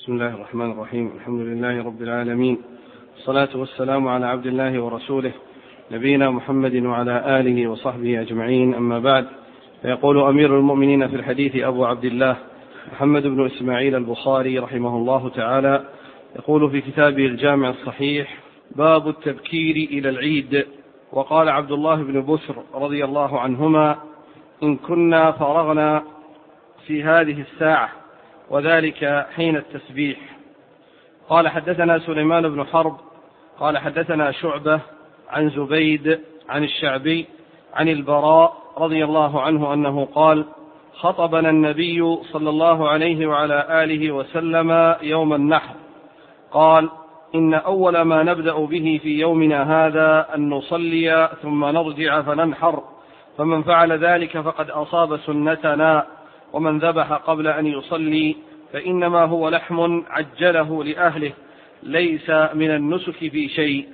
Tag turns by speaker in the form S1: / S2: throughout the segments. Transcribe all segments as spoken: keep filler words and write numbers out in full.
S1: بسم الله الرحمن الرحيم. الحمد لله رب العالمين، الصلاة والسلام على عبد الله ورسوله نبينا محمد وعلى آله وصحبه أجمعين، أما بعد. فيقول أمير المؤمنين في الحديث أبو عبد الله محمد بن إسماعيل البخاري رحمه الله تعالى، يقول في كتابه الجامع الصحيح: باب التبكير إلى العيد. وقال عبد الله بن بسر رضي الله عنهما: إن كنا فرغنا في هذه الساعة، وذلك حين التسبيح. قال: حدثنا سليمان بن حرب قال حدثنا شعبة عن زبيد عن الشعبي عن البراء رضي الله عنه أنه قال: خطبنا النبي صلى الله عليه وعلى آله وسلم يوم النحر، قال: إن أول ما نبدأ به في يومنا هذا أن نصلي ثم نرجع فننحر، فمن فعل ذلك فقد أصاب سنتنا، ومن ذبح قبل أن يصلي فإنما هو لحم عجله لأهله، ليس من النسك في شيء.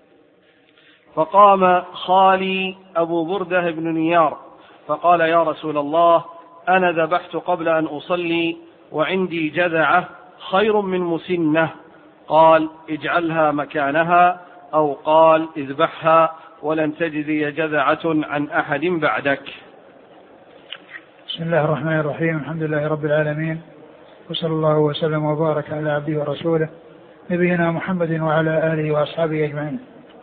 S1: فقام خالي أبو بردة بن نيار فقال: يا رسول الله، أنا ذبحت قبل أن أصلي وعندي جذعة خير من مسنة. قال: اجعلها مكانها، أو قال: اذبحها ولن تجزي جذعة عن أحد بعدك.
S2: بسم الله الرحمن الرحيم. الحمد لله رب العالمين، وصلى الله وسلم وبارك على عبده ورسوله نبينا محمد وعلى آله وأصحابه أجمعين.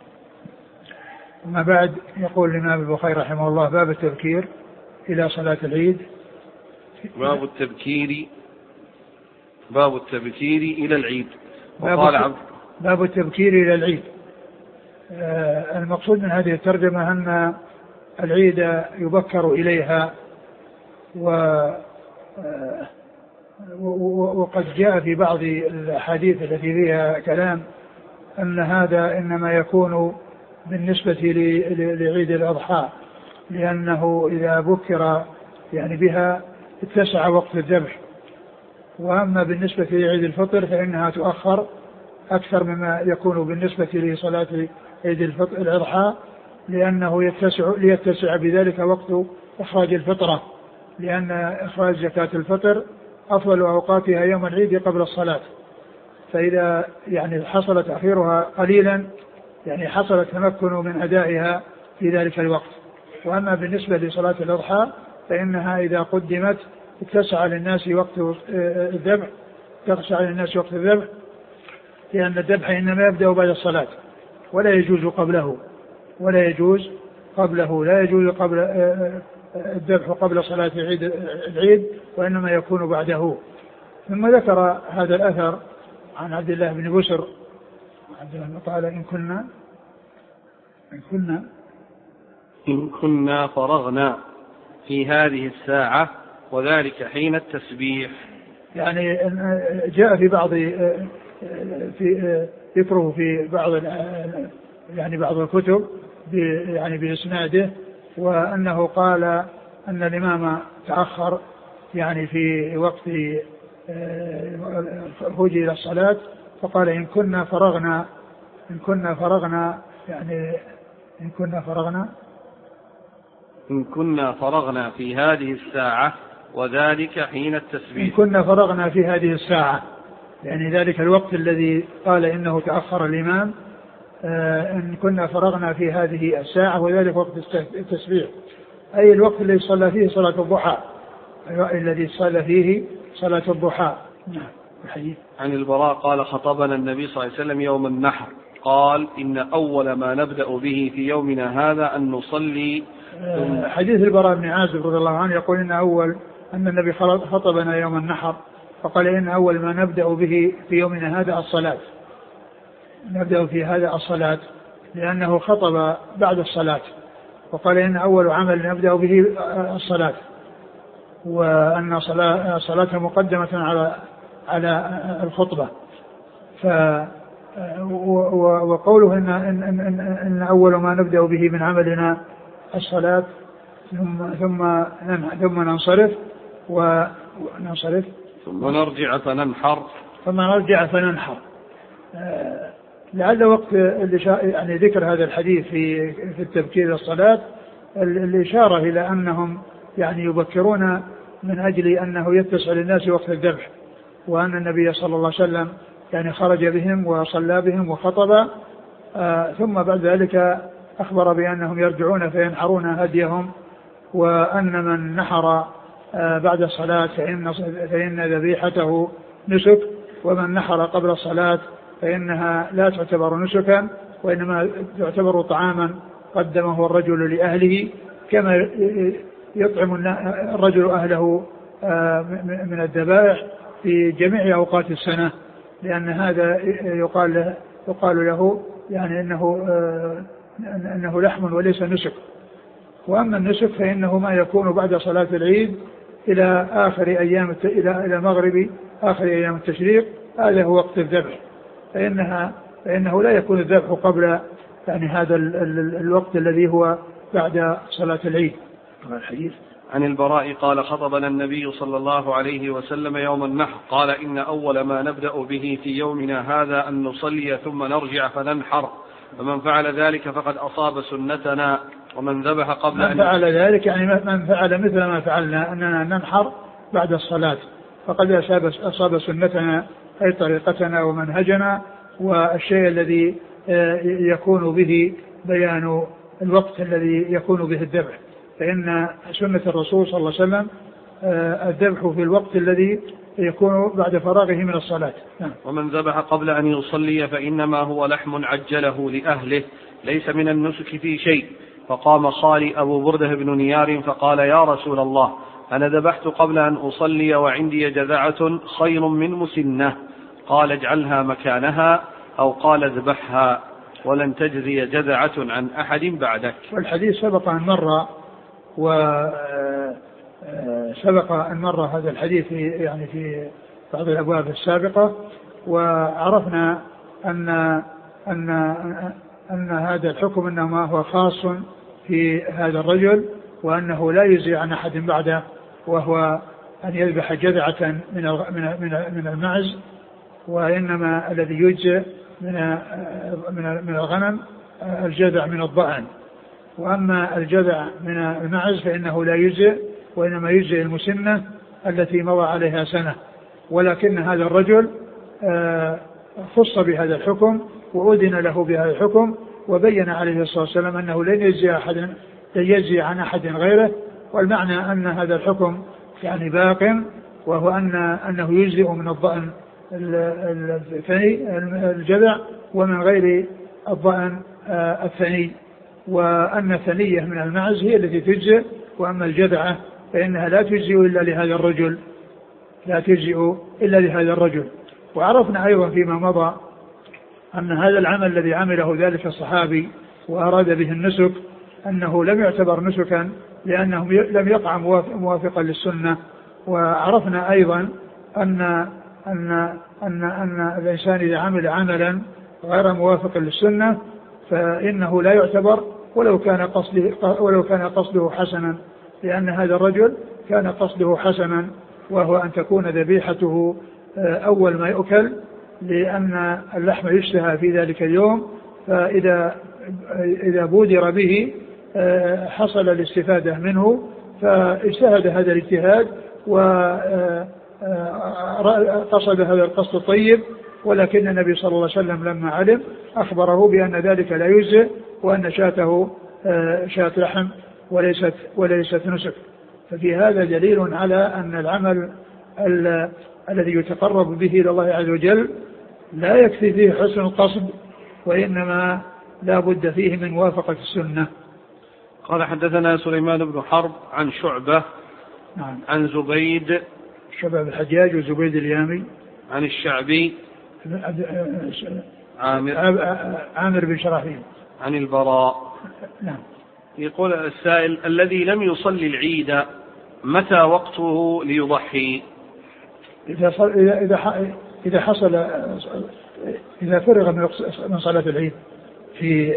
S2: أما بعد، يقول الإمام البخاري رحمه الله: باب التبكير إلى صلاة العيد.
S1: باب التبكير باب التبكير إلى العيد.
S2: وقال باب, باب التبكير إلى العيد. آه المقصود من هذه الترجمة أن العيد يبكر إليها، و آه وقد جاء في بعض الأحاديث التي فيها كلام أن هذا إنما يكون بالنسبة لعيد الأضحى، لأنه إذا بكر يعني بها اتسع وقت الذبح، وأما بالنسبة لعيد الفطر فإنها تؤخر أكثر مما يكون بالنسبة لصلاة عيد الفطر الأضحى، لأنه يتسع ليتسع بذلك وقت إخراج الفطرة، لأن إخراج زكاة الفطر أفضل أوقاتها يوم العيد قبل الصلاة، فإذا يعني حصل تأخيرها قليلا يعني حصل التمكن من أدائها في ذلك الوقت. وأما بالنسبة لصلاة الأضحى فإنها إذا قدمت اتسع للناس وقت الذبح تخشع للناس وقت الذبح، لأن الذبح إنما يبدأ بعد الصلاة ولا يجوز قبله ولا يجوز قبله لا يجوز قبل الذبح قبل صلاة العيد، وإنما يكون بعده. ثم ذكر هذا الأثر عن عبد الله بن بسر قال: إن كنا إن كنا
S1: إن كنا فرغنا في هذه الساعة، وذلك حين التسبيح.
S2: يعني جاء في بعض في ذكره في بعض يعني بعض الكتب يعني بإسناده، وأنه قال أن الإمام تأخر يعني في وقت الخروج إلى الصلاة، فقال: إن كنا فرغنا إن كنا فرغنا يعني إن كنا فرغنا
S1: إن كنا فرغنا في هذه الساعة، وذلك حين التسبيح.
S2: إن كنا فرغنا في هذه الساعة، يعني ذلك الوقت الذي قال إنه تأخر الإمام، آه إن كنا فرغنا في هذه الساعة وذلك وقت التسبيح، أي الوقت الذي صلى فيه صلاة الضحى، الذي صلى فيه صلاة الضحى. نعم. الحديث
S1: عن البراء قال: خطبنا النبي صلى الله عليه وسلم يوم النحر، قال: إن أول ما نبدأ به في يومنا هذا أن نصلي.
S2: آه حديث البراء بن عازب رضي الله عنه يقول: إن أول أن النبي خطبنا يوم النحر فقال: إن أول ما نبدأ به في يومنا هذا الصلاة، نبدأ في هذا الصلاة، لأنه خطب بعد الصلاة وقال: إن أول عمل نبدأ به الصلاة، وأن صلاة مقدمة على على الخطبة. ف وقوله إن, إن, إن, إن أول ما نبدأ به من عملنا الصلاة ثم ثم ثم ننصرف وننصرف
S1: ثم نرجع فننحر
S2: ثم نرجع فننحر. لعل وقت يعني ذكر هذا الحديث في في التبكير الصلاة الإشارة إلى أنهم يعني يبكرون من أجل أنه يتسع للناس وقت الذبح، وأن النبي صلى الله عليه وسلم يعني خرج بهم وصلى بهم وخطب، آه ثم بعد ذلك أخبر بأنهم يرجعون فينحرون هديهم، وأن من نحر آه بعد الصلاة فإن, فإن ذبيحته نسك، ومن نحر قبل الصلاة فإنها لا تعتبر نسكا وإنما تعتبر طعاما قدمه الرجل لأهله، كما يطعم الرجل أهله من الذبائح في جميع أوقات السنة، لأن هذا يقال له, يقال له يعني إنه, إنه لحم وليس نسك. وأما النسك فإنه ما يكون بعد صلاة العيد إلى آخر أيام إلى إلى مغرب آخر أيام التشريق، هذا هو وقت الذبح، فإنها فإنه لا يكون الذبح قبل يعني هذا ال ال الوقت الذي هو بعد صلاة العيد.
S1: الحديث عن البراء قال خطبنا النبي صلى الله عليه وسلم يوم النحر قال إن أول ما نبدأ به في يومنا هذا أن نصلي ثم نرجع فننحر، فمن فعل ذلك فقد أصاب سنتنا، ومن ذبح قبل
S2: من
S1: أن
S2: فعل ذلك يعني من فعل مثل ما فعلنا أننا ننحر بعد الصلاة فقد أصاب سنتنا أي طريقتنا ومنهجنا، والشيء الذي يكون به بيان الوقت الذي يكون به الذبح، فإن سنة الرسول صلى الله عليه وسلم الذبح في الوقت الذي يكون بعد فراغه من الصلاة.
S1: ومن ذبح قبل أن يصلي فإنما هو لحم عجله لأهله ليس من النسك في شيء. فقام خالي أبو بردة بن نيار فقال يا رسول الله أنا ذبحت قبل أن أصلي وعندي جذعة خير من مسنة، قال اجعلها مكانها أو قال اذبحها ولن تجزي جذعة عن أحد بعدك.
S2: والحديث سبق أن مر وسبق أن مر هذا الحديث في يعني في بعض الأبواب السابقة، وعرفنا أن أن أن هذا الحكم إنما هو خاص في هذا الرجل، وأنه لا يجزي عن أحد بعده، وهو أن يذبح جذعة من من المعز، وإنما الذي يجزي من من الغنم الجذع من الضأن، وأما الجذع من المعز فإنه لا يجزي، وإنما يجزي المسنة التي مضى عليها سنة. ولكن هذا الرجل خص بهذا الحكم وأذن له بهذا الحكم، وبين عليه الصلاة والسلام أنه لن يجزي أحد لن يجزي عن أحد غيره، والمعنى أن هذا الحكم يعني باق، وهو أن أنه يجزئ من الضأن الثني الجذع ومن غير الضأن الثني، وأن الثنية من المعز هي التي تجزئ، وأما الجذعة فإنها لا تجزئ إلا لهذا الرجل لا تجزئ إلا لهذا الرجل. وعرفنا أيضا فيما مضى أن هذا العمل الذي عمله ذلك الصحابي وأراد به النسك أنه لم يعتبر نسكا لأنه لم يقع موافقا للسنة. وعرفنا أيضا أن أن أن أن الإنسان إذا عمل عملا غير موافق للسنة فإنه لا يعتبر ولو كان قصده ولو كان قصده حسنا، لأن هذا الرجل كان قصده حسنا، وهو أن تكون ذبيحته أول ما يؤكل، لأن اللحم يشتهى في ذلك اليوم، فإذا إذا بودر به حصل الاستفادة منه، فاجتهد هذا الاجتهاد وقصد هذا القصد الطيب. ولكن النبي صلى الله عليه وسلم لما علم أخبره بأن ذلك لا يجزئ، وأن شاته شاة لحم وليست وليست نسك. ففي هذا دليل على أن العمل الذي يتقرب به إلى الله عز وجل لا يكفي فيه حسن القصد، وإنما لا بد فيه من موافقة السنة.
S1: قال حدثنا سليمان بن حرب عن شعبة
S2: نعم.
S1: عن زبيد
S2: شعبة بن الحجاج وزبيد اليامي
S1: عن الشعبي
S2: عامر, عامر بن شراحيل
S1: عن البراء.
S2: نعم.
S1: يقول السائل الذي لم يصلي العيد متى وقته ليضحي؟
S2: إذا إذا إذا حصل إذا فرغ من صلاة العيد في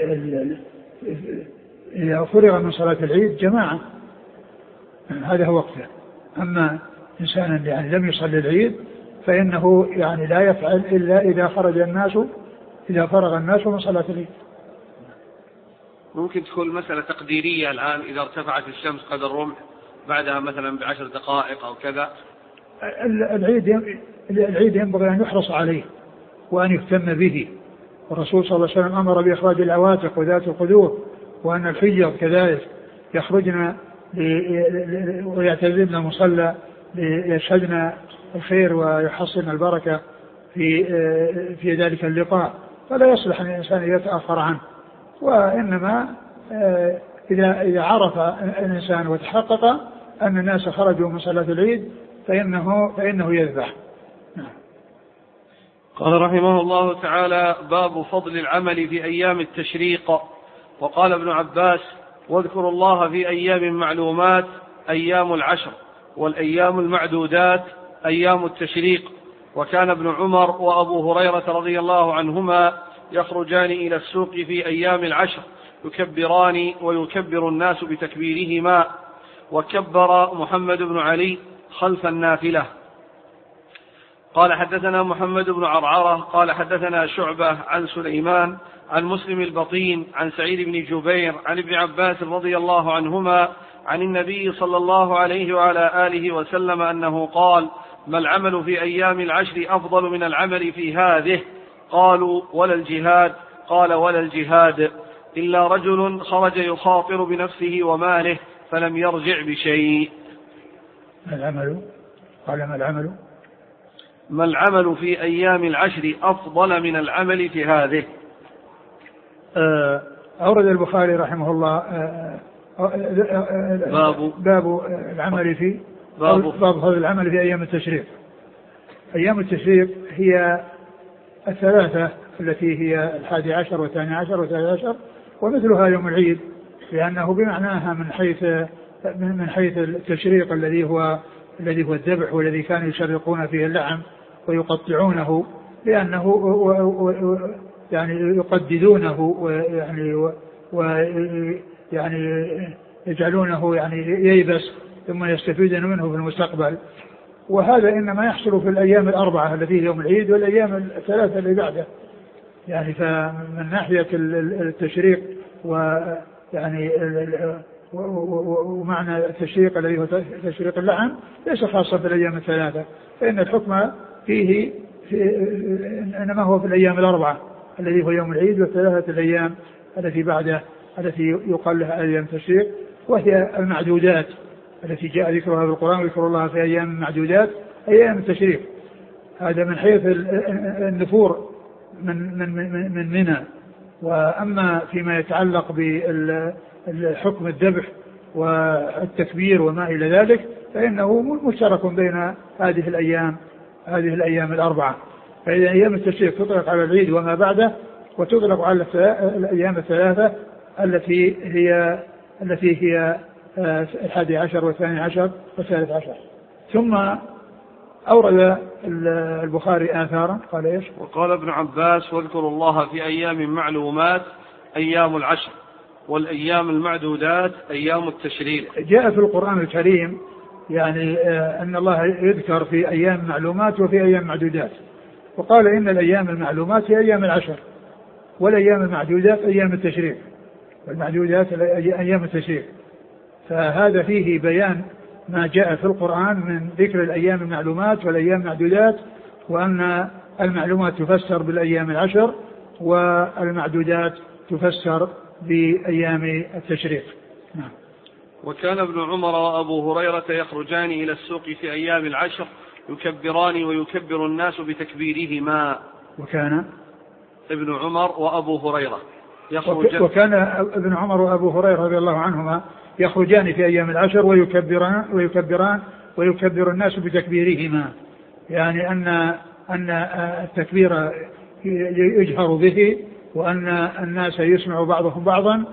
S2: إذا فرغ من صلاة العيد جماعة هذا هو وقته. أما إنسان يعني لم يصلي العيد فإنه يعني لا يفعل إلا إذا خرج الناس إذا فرغ الناس من صلاة العيد.
S1: ممكن تكون مسألة تقديرية الآن إذا ارتفعت الشمس قدر الرمح بعدها مثلا بعشر دقائق أو كذا.
S2: العيد العيد ينبغي أن يحرص عليه وأن يهتم به. والرسول صلى الله عليه وسلم أمر بإخراج العواتق وذات القدور، وأن الحجر كذلك يخرجن ويعتزلن المصلى ليشهدن الخير ويحصلن البركة في في ذلك اللقاء، فلا يصلح أن الإنسان يتأخر عنه. وإنما إذا إذا عرف الإنسان وتحقق أن الناس خرجوا من صلاة العيد فإنه فإنه يذبح.
S1: قال رحمه الله تعالى: باب فضل العمل في أيام التشريق. وقال ابن عباس: واذكروا الله في أيام معلومات أيام العشر، والأيام المعدودات أيام التشريق. وكان ابن عمر وأبو هريرة رضي الله عنهما يخرجان إلى السوق في أيام العشر يكبران ويكبر الناس بتكبيرهما. وكبر محمد بن علي خلف النافلة. قال حدثنا محمد بن عرعرة قال حدثنا شعبة عن سليمان عن مسلم البطين عن سعيد بن جبير عن ابن عباس رضي الله عنهما عن النبي صلى الله عليه وعلى آله وسلم أنه قال: ما العمل في أيام العشر أفضل من العمل في هذه؟ قالوا: ولا الجهاد؟ قال: ولا الجهاد إلا رجل خرج يخاطر بنفسه وماله فلم يرجع بشيء.
S2: ما العمل؟ قال: ما العمل؟
S1: ما العمل في أيام العشر أفضل من العمل في هذه؟
S2: أورد البخاري رحمه الله
S1: باب
S2: باب العمل في
S1: باب
S2: باب هذا العمل في أيام التشريق. أيام التشريق هي الثلاثة التي هي الحادي عشر والثاني عشر والثالث عشر، ومثلها يوم العيد، لأنه بمعناها من حيث من حيث التشريق الذي هو الذي هو الذبح، والذي كانوا يشرقون فيه اللحم ويقطعونه، لأنه و و يعني يقددونه ويعني ويعني يجعلونه يعني ييبس ثم يستفيدون منه في المستقبل. وهذا إنما يحصل في الأيام الأربعة التي هي يوم العيد والأيام الثلاثة اللي بعده. يعني فمن ناحية التشريق ويعني ومعنى التشريق الذي هو تشريق اللحم ليس خاصا في الأيام الثلاثة، فإن الحكم فيه في إنما هو في الأيام الأربعة الذي هو يوم العيد والثلاثة الأيام التي بعده التي يقال لها أيام التشريق، وهي المعدودات التي جاء ذكرها في القرآن: وذكر الله في أيام معدودات أيام التشريق. هذا من حيث النفور من من من من منى. وأما فيما يتعلق بالحكم الذبح والتكبير وما إلى ذلك فإنه مشترك بين هذه الأيام هذه الأيام الأربعة. فإذا أيام التشريق تطلق على العيد وما بعده، وتطلق على الأيام الثلاثة التي هي التي هي الحادي عشر والثاني عشر والثالث عشر. ثم أورد البخاري آثارا قال إيش؟
S1: وقال ابن عباس: واذكروا الله في أيام معلومات أيام العشر، والأيام المعدودات أيام التشريق.
S2: جاء في القرآن الكريم يعني أن الله يذكر في أيام معلومات وفي أيام معدودات، وقال إن الأيام المعلومات هي أيام العشر، والأيام المعدودات أيام التشريق، والمعدودات أيام التشريق. فهذا فيه بيان ما جاء في القرآن من ذكر الأيام المعلومات والأيام المعدودات، وأن المعلومات تفسر بالأيام العشر والمعدودات تفسر بأيام التشريق. نعم.
S1: وكان ابن عمر وأبو هريرة يخرجان إلى السوق في أيام العشر يكبران ويكبر الناس بتكبيرهما.
S2: وكان
S1: ابن عمر وأبو هريرة يخرجان
S2: وكان ابن عمر وأبو هريرة رضي الله عنهما يخرجان في أيام العشر ويكبران ويكبران ويكبر الناس بتكبيرهما، يعني أن أن التكبير يجهر به، وأن الناس يسمع بعضهم بعضا،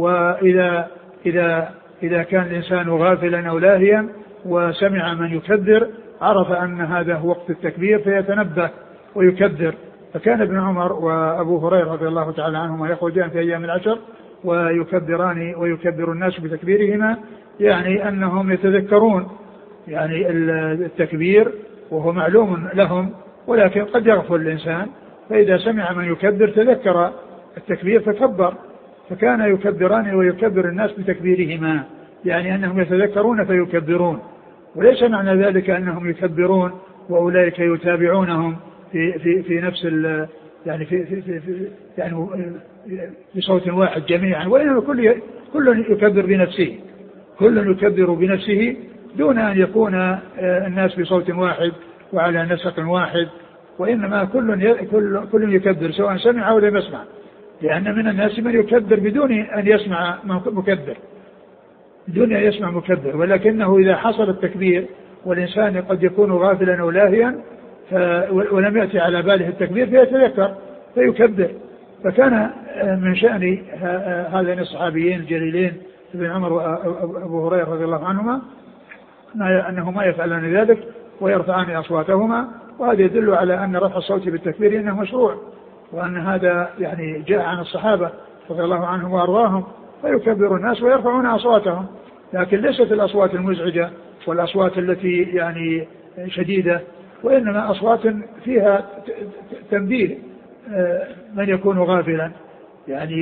S2: وإذا إذا إذا كان الإنسان غافلا أو لاهيا وسمع من يكبر عرف أن هذا هو وقت التكبير فيتنبه ويكبر. فكان ابن عمر وأبو هريرة رضي الله تعالى عنهما يخرجان في أيام العشر ويكبران ويكبر الناس بتكبيرهما، يعني أنهم يتذكرون يعني التكبير وهو معلوم لهم، ولكن قد يغفل الإنسان، فإذا سمع من يكبر تذكر التكبير فكبر. فكان يكبران ويكبر الناس بتكبيرهما، يعني أنهم يتذكرون فيكبرون، وليس معنى ذلك أنهم يكبرون وأولئك يتابعونهم في في في نفس ال يعني في في في, في يعني بصوت واحد جميعا، وإنما كل كل يكبر بنفسه، كل يكبر بنفسه دون أن يكون الناس بصوت واحد وعلى نسق واحد، وإنما كل كل كل يكبر سواء سمع أو لم يسمع، لأن من الناس من يكبر بدون أن يسمع مكبر، بدون أن يسمع مكبر، ولكنه إذا حصل التكبير والإنسان قد يكون غافلا أو لاهيا ولم يأتي على باله التكبير فيتذكر فيكبر. فكان من شأن هذين الصحابيين الجليلين ابن عمر وأبو هريرة رضي الله عنهما أنهما يفعلان ذلك ويرفعان أصواتهما، وهذا يدل على أن رفع الصوت بالتكبير إنه مشروع، وأن هذا يعني جاء عن الصحابة رضي الله عنهم وأرضاهم، فيكبر الناس ويرفعون أصواتهم، لكن ليست الأصوات المزعجة والأصوات التي يعني شديدة، وإنما أصوات فيها تنبيه من يكون غافلا يعني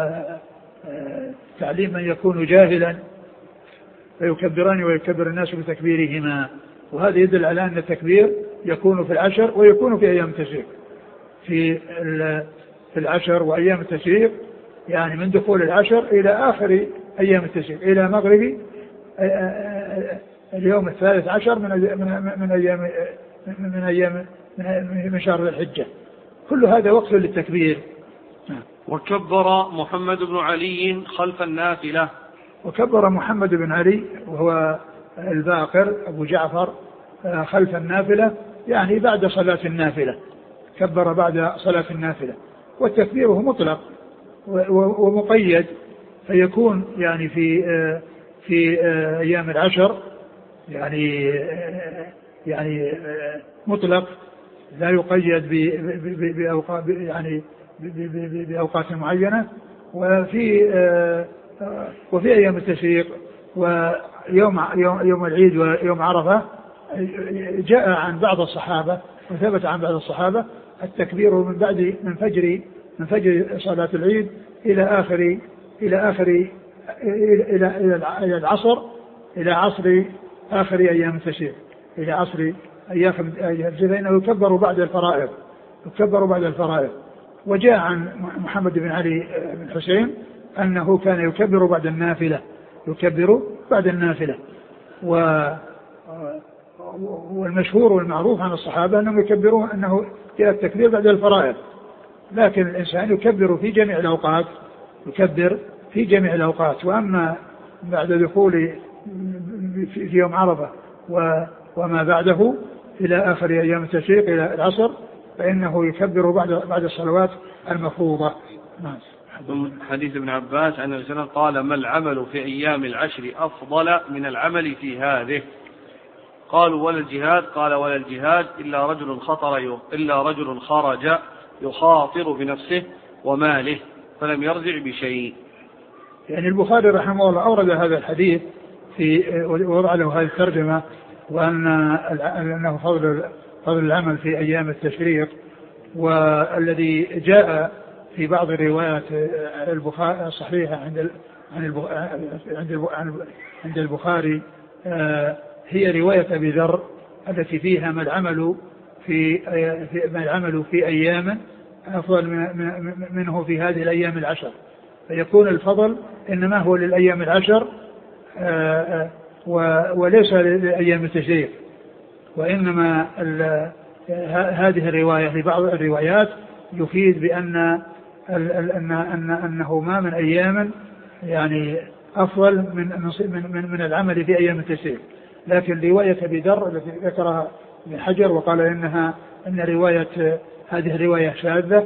S2: وتعليم من يكون جاهلا، فيكبران ويكبر الناس بتكبيرهما. وهذا يدل على أن التكبير يكون في العشر ويكون في أيام التشريق، في في العشر وأيام التشريق يعني من دخول العشر إلى آخر أيام التشريق إلى مغرب اليوم الثالث عشر من من أيام من أيام من شهر الحجة، كل هذا وقت للتكبير.
S1: وكبر محمد بن علي خلف النافلة.
S2: وكبر محمد بن علي وهو الباقر أبو جعفر خلف النافلة يعني بعد صلاة النافلة، كبر بعد صلاة النافلة، والتكبير هو مطلق ومقيد، فيكون يعني في في أيام العشر يعني يعني مطلق لا يقيد بأوقات يعني بأوقات معينة، وفي وفي أيام التشريق ويوم يوم العيد ويوم عرفة جاء عن بعض الصحابة وثبت عن بعض الصحابة التكبير من بعد من فجر من فجر صلاة العيد إلى آخر إلى آخر إلى إلى العصر إلى عصر آخر أيام التشريق إلى عصر أيام فإنه يكبر بعد الفرائض يكبر بعد الفرائض. وجاء عن محمد بن علي بن حسين أنه كان يكبر بعد النافلة يكبر بعد النافلة و والمشهور والمعروف عن الصحابة أنهم يكبرون أنه جاء التكبير بعد الفرائض، لكن الإنسان يكبر في جميع الأوقات يكبر في جميع الأوقات. وأما بعد دخول في يوم عرفة وما بعده إلى آخر أيام التشريق إلى العصر فإنه يكبر بعد بعد الصلوات المفروضة.
S1: حديث ابن عباس عن الرسول قال: ما العمل في أيام العشر أفضل من العمل في هذه؟ قالوا: ولا الجهاد؟ قال: ولا الجهاد إلا رجل خطر إلا رجل خرج يخاطر بنفسه وماله فلم يرجع بشيء.
S2: يعني البخاري رحمه الله أورد هذا الحديث في وضع له هذه الترجمة، وأن أنه فضل فضل العمل في أيام التشريق، والذي جاء في بعض الروايات البخاري الصحيحة عند عند عند البخاري هي رواية أبي ذر التي فيها ما العمل في ما العمل في أيام أفضل منه في هذه الأيام العشر، فيكون الفضل إنما هو للأيام العشر وليس لأيام التشريق. وإنما هذه الرواية في بعض الروايات يفيد بأن أن أن أنه ما من أيام يعني أفضل من من من العمل في أيام التشريق. لكن رواية أبي ذر التي ذكرها ابن حجر وقال إنها أن رواية هذه الرواية شاذة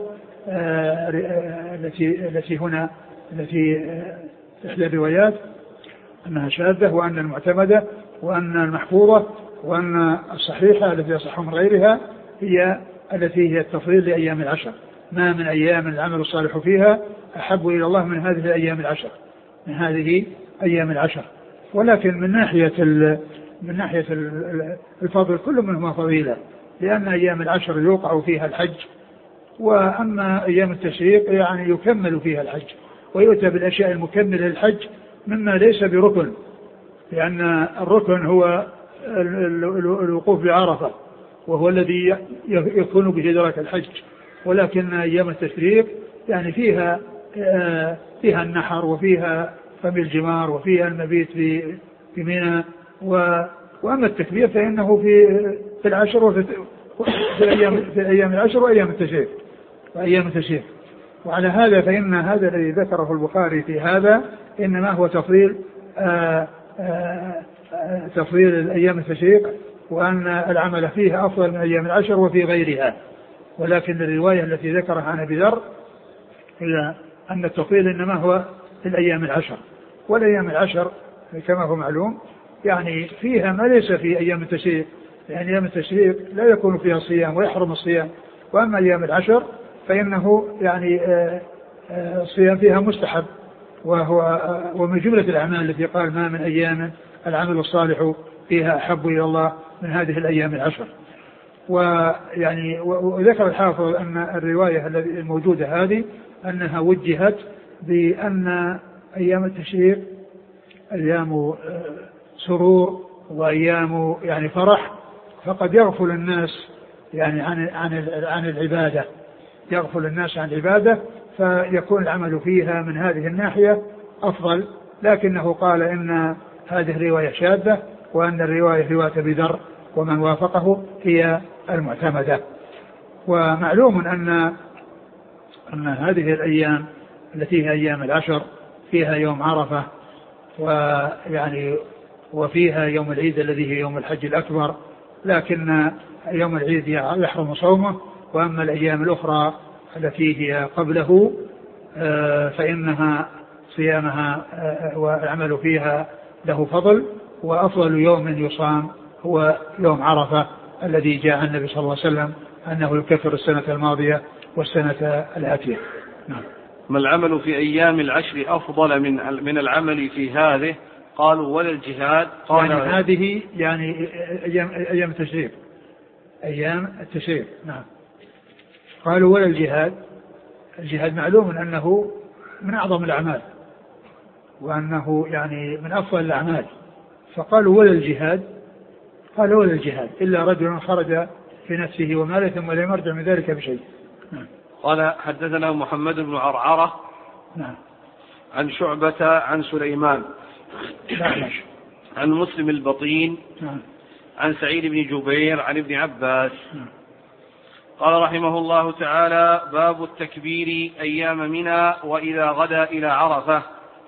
S2: التي التي هنا التي إحدى الروايات أنها شاذة، وأن المعتمدة وأن المحفوظة وأن الصحيحة التي يصح من غيرها هي التي هي التفضيل لأيام العشر. ما من أيام العمل الصالح فيها أحب إلى الله من هذه الأيام العشر من هذه أيام العشر. ولكن من ناحية من ناحية الفضل كل منهما فضيلة، لأن أيام العشر يوقع فيها الحج، وأما أيام التشريق يعني يكمل فيها الحج ويؤتى بالأشياء المكملة للحج مما ليس بركن، لأن الركن هو الوقوف بعرفة، وهو الذي يكون به إدراك الحج. ولكن أيام التشريق يعني فيها فيها النحر وفيها رمي الجمار وفيها المبيت في منى. وأما التكبير فإنه في في العشر وفي في الأيام في أيام العشر وأيام التشريق وأيام التشريق. وعلى هذا فإن هذا الذي ذكره البخاري في هذا إنما هو تفضيل آآ آآ تفضيل الأيام التشريق، وأن العمل فيها أفضل من أيام العشر وفي غيرها. ولكن الرواية التي ذكرها عن أبي ذر هي أن التفضيل إنما هو في الأيام العشر. والأيام العشر كما هو معلوم يعني فيها ما ليس في أيام التشريق، يعني أيام التشريق لا يكون فيها صيام ويحرم الصيام. وأما أيام العشر فإنه يعني الصيام فيها مستحب، وهو ومن جملة الأعمال التي قال ما من أيام العمل الصالح فيها أحب إلى الله من هذه الأيام العشر. ويعني وذكر الحافظ أن الرواية الموجودة هذه أنها وجهت بأن أيام التشريق أيام سرور وأيام يعني فرح، فقد يغفل الناس يعني عن عن عن العبادة، يغفل الناس عن العبادة، فيكون العمل فيها من هذه الناحية أفضل. لكنه قال إن هذه الرواية شاذة، وأن الرواية رواية أبي ذر ومن وافقه هي المعتمدة. ومعلوم أن أن هذه الأيام التي هي أيام العشر فيها يوم عرفة، ويعني وفيها يوم العيد الذي هي يوم الحج الأكبر، لكن يوم العيد يحرم صومه. وأما الأيام الأخرى التي هي قبله فإنها صيامها والعمل فيها له فضل. وأفضل يوم يصام هو يوم عرفة الذي جاء النبي صلى الله عليه وسلم أنه يكفر السنة الماضية والسنة الآتية. نعم.
S1: ما العمل في أيام العشر أفضل من من العمل في هذه؟ قالوا ولا الجهاد.
S2: قال يعني هذه يعني أيام أيام التشريق أيام التشريق. نعم. قالوا ولا الجهاد. الجهاد معلوم أنه من أعظم الأعمال، وأنه يعني من أفضل الأعمال. فقالوا ولا الجهاد. قالوا ولا الجهاد إلا رجل خرج في نفسه وماله ثم لم يرجع من ذلك بشيء. نعم.
S1: قال حدثنا محمد بن عرعرة
S2: نعم.
S1: عن شعبة عن سليمان
S2: نعم.
S1: عن مسلم البطين
S2: نعم.
S1: عن سعيد بن جبير عن ابن عباس.
S2: نعم.
S1: قال رحمه الله تعالى: باب التكبير أيام منى وإذا غدا إلى عرفة.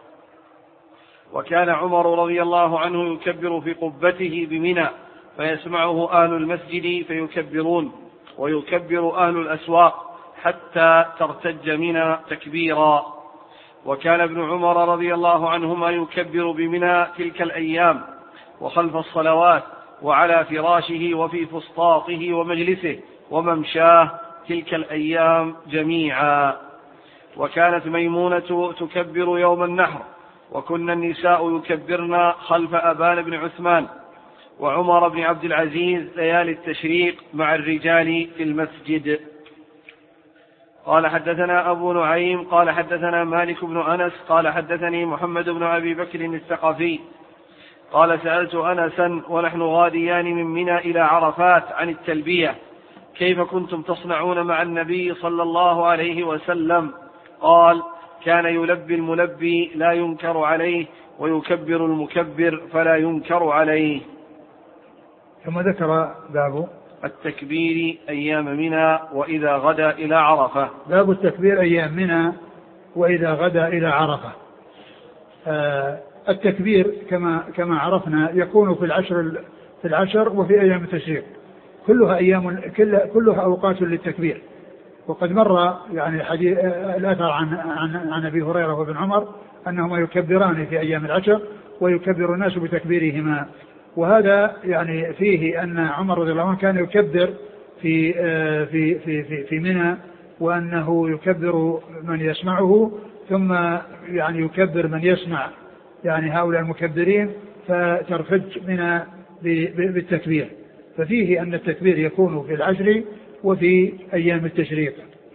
S1: وكان عمر رضي الله عنه يكبر في قبته بمنى فيسمعه أهل المسجد فيكبرون، ويكبر أهل الأسواق حتى ترتج منى تكبيرا. وكان ابن عمر رضي الله عنهما يكبر بمنى تلك الأيام وخلف الصلوات وعلى فراشه وفي فسطاطه ومجلسه وممشاه تلك الأيام جميعا. وكانت ميمونة تكبر يوم النحر، وكنا النساء يكبرن خلف أبان بن عثمان وعمر بن عبد العزيز ليالي التشريق مع الرجال في المسجد. قال حدثنا أبو نعيم قال حدثنا مالك بن أنس قال حدثني محمد بن أبي بكر الثقفي قال: سألت أنسا ونحن غاديان من منى إلى عرفات عن التلبية، كيف كنتم تصنعون مع النبي صلى الله عليه وسلم؟ قال: كان يلبي الملبي لا ينكر عليه، ويكبر المكبر فلا ينكر عليه.
S2: ثم ذكر باب
S1: التكبير أيام منى وإذا غدا إلى عرفة.
S2: باب التكبير أيام منى وإذا غدا إلى عرفة. آه التكبير كما كما عرفنا يكون في العشر في العشر وفي أيام التشريق، كلها أيام كلها أوقات للتكبير. وقد مر يعني حديث الأثر عن عن عن أبي هريرة وابن عمر أنهما يكبران في أيام العشر ويكبر الناس بتكبيرهما. وهذا يعني فيه أن عمر رضي الله عنه كان يكبر في في في في, في منى، وأنه يكبر من يسمعه ثم يعني يكبر من يسمع يعني هؤلاء المكبرين فترفج منى بالتكبير. ففيه أن التكبير يكون في العشر وفي أيام التشريق.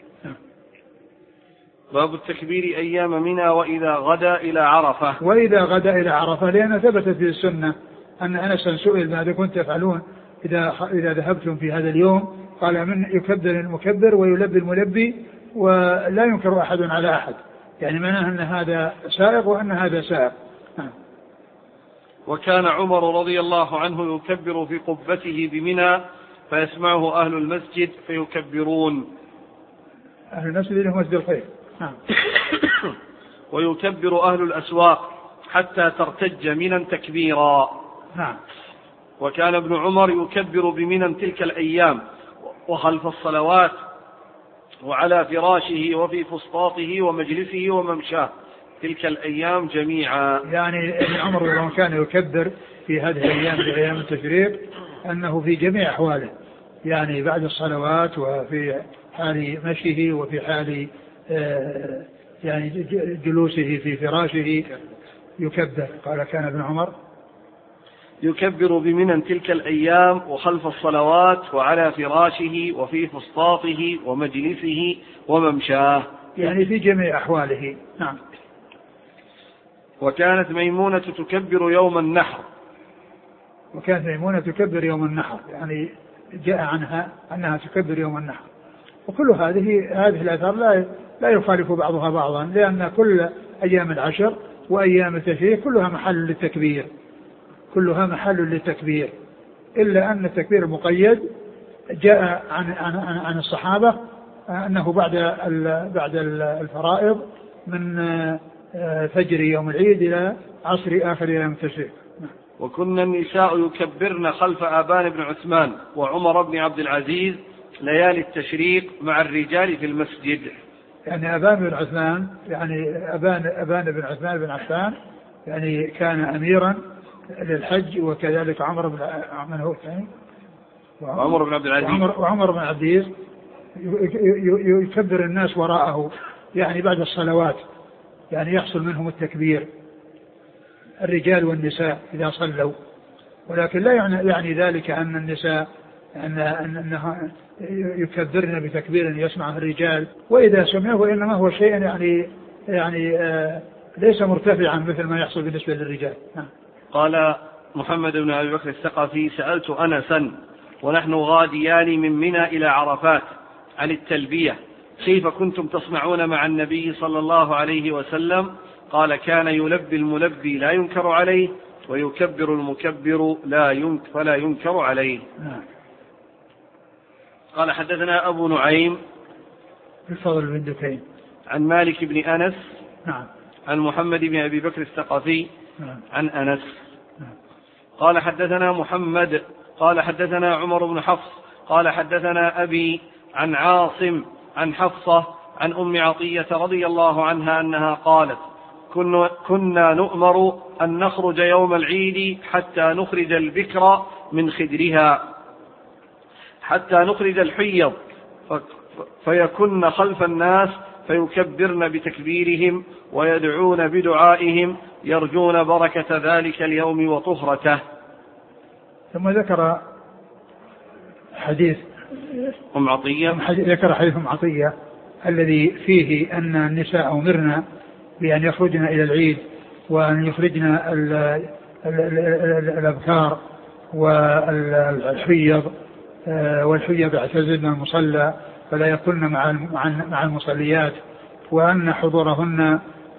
S1: باب التكبير أيام منى وإذا غدا إلى عرفة.
S2: وإذا غدا إلى عرفة، لأن ثبتت في السنة أن أنس سئل ماذا كنت تفعلون إذا إذا ذهبتم في هذا اليوم، قال من يكبر المكبر ويلبي الملبي ولا ينكر أحد على أحد، يعني معناه أن هذا سائق وأن هذا سائق.
S1: وكان عمر رضي الله عنه يكبر في قبته بمنى فيسمعه أهل المسجد فيكبرون.
S2: أهل المسجد له مسجد الخير. نعم.
S1: ويكبر أهل الأسواق حتى ترتج منى تكبيرا.
S2: نعم.
S1: وكان ابن عمر يكبر بمنى تلك الأيام وخلف الصلوات وعلى فراشه وفي فسطاطه ومجلسه وممشاه تلك الأيام جميعا.
S2: يعني ابن عمر لما كان يكبر في هذه الأيام في أيام التشريق أنه في جميع أحواله، يعني بعد الصلوات وفي حال مشيه وفي حال يعني جلوسه في فراشه يكبر. قال كان ابن عمر
S1: يكبر بمنى تلك الأيام وخلف الصلوات وعلى فراشه وفي فسطاطه ومجلسه وممشاه،
S2: يعني في جميع أحواله. نعم.
S1: وكانت ميمونة تكبر يوم النحر.
S2: وكانت ميمونة تكبر يوم النحر، يعني جاء عنها أنها تكبر يوم النحر. وكل هذه هذه الآثار لا لا يخالف بعضها بعضا، لأن كل أيام العشر وأيام التشريق كلها محل للتكبير، كلها محل للتكبير، إلا أن التكبير المقيد جاء عن عن عن الصحابة أنه بعد بعد الفرائض من فجر يوم العيد إلى عصر آخر أيام التشريق.
S1: وكنا النساء يكبرن خلف آبان بن عثمان وعمر بن عبد العزيز ليالي التشريق مع الرجال في المسجد.
S2: يعني أبان بن عثمان يعني أبان أبان بن عثمان بن عفان يعني كان أميرا للحج، وكذلك عمر بن من هو الثاني
S1: وعمر بن عبد العزيز
S2: وعمر, وعمر بن عبد العزيز يكبر الناس وراءه يعني بعد الصلوات، يعني يحصل منهم التكبير الرجال والنساء إذا صلوا، ولكن لا يعني, يعني ذلك أن النساء أن أنها يكبرن بتكبير يسمعه الرجال، وإذا سمعه إنما هو شيء يعني يعني آه ليس مرتفعا مثل ما يحصل بالنسبة للرجال. نعم.
S1: قال محمد بن أبي بكر الثقفي: سألت أنسا ونحن غاديان من منى إلى عرفات عن التلبية كيف كنتم تصنعون مع النبي صلى الله عليه وسلم؟ قال: كان يلبي الملبي لا ينكر عليه ويكبر المكبر لا ينكر فلا ينكر عليه. قال: حدثنا أبو نعيم
S2: الفضل بن دكين
S1: عن مالك بن أنس
S2: نعم
S1: عن محمد بن أبي بكر الثقفي
S2: نعم
S1: عن أنس
S2: نعم.
S1: قال: حدثنا محمد قال حدثنا عمر بن حفص قال حدثنا أبي عن عاصم عن حفصة عن أم عطية رضي الله عنها أنها قالت: كنا, كنا نؤمر أن نخرج يوم العيد حتى نخرج البكر من خدرها حتى نخرج الحيض فيكن خلف الناس فيكبرن بتكبيرهم ويدعون بدعائهم يرجون بركة ذلك اليوم وطهرته.
S2: ثم ذكر حديث
S1: أم عطية
S2: ذكر حديث أم عطية الذي فيه أن النساء أمرنا بأن يخرجن إلى العيد وأن يخرجن الأبكار والحيض والحيض اعتزلن المصلى فلا يكن مع المصليات، وأن حضورهن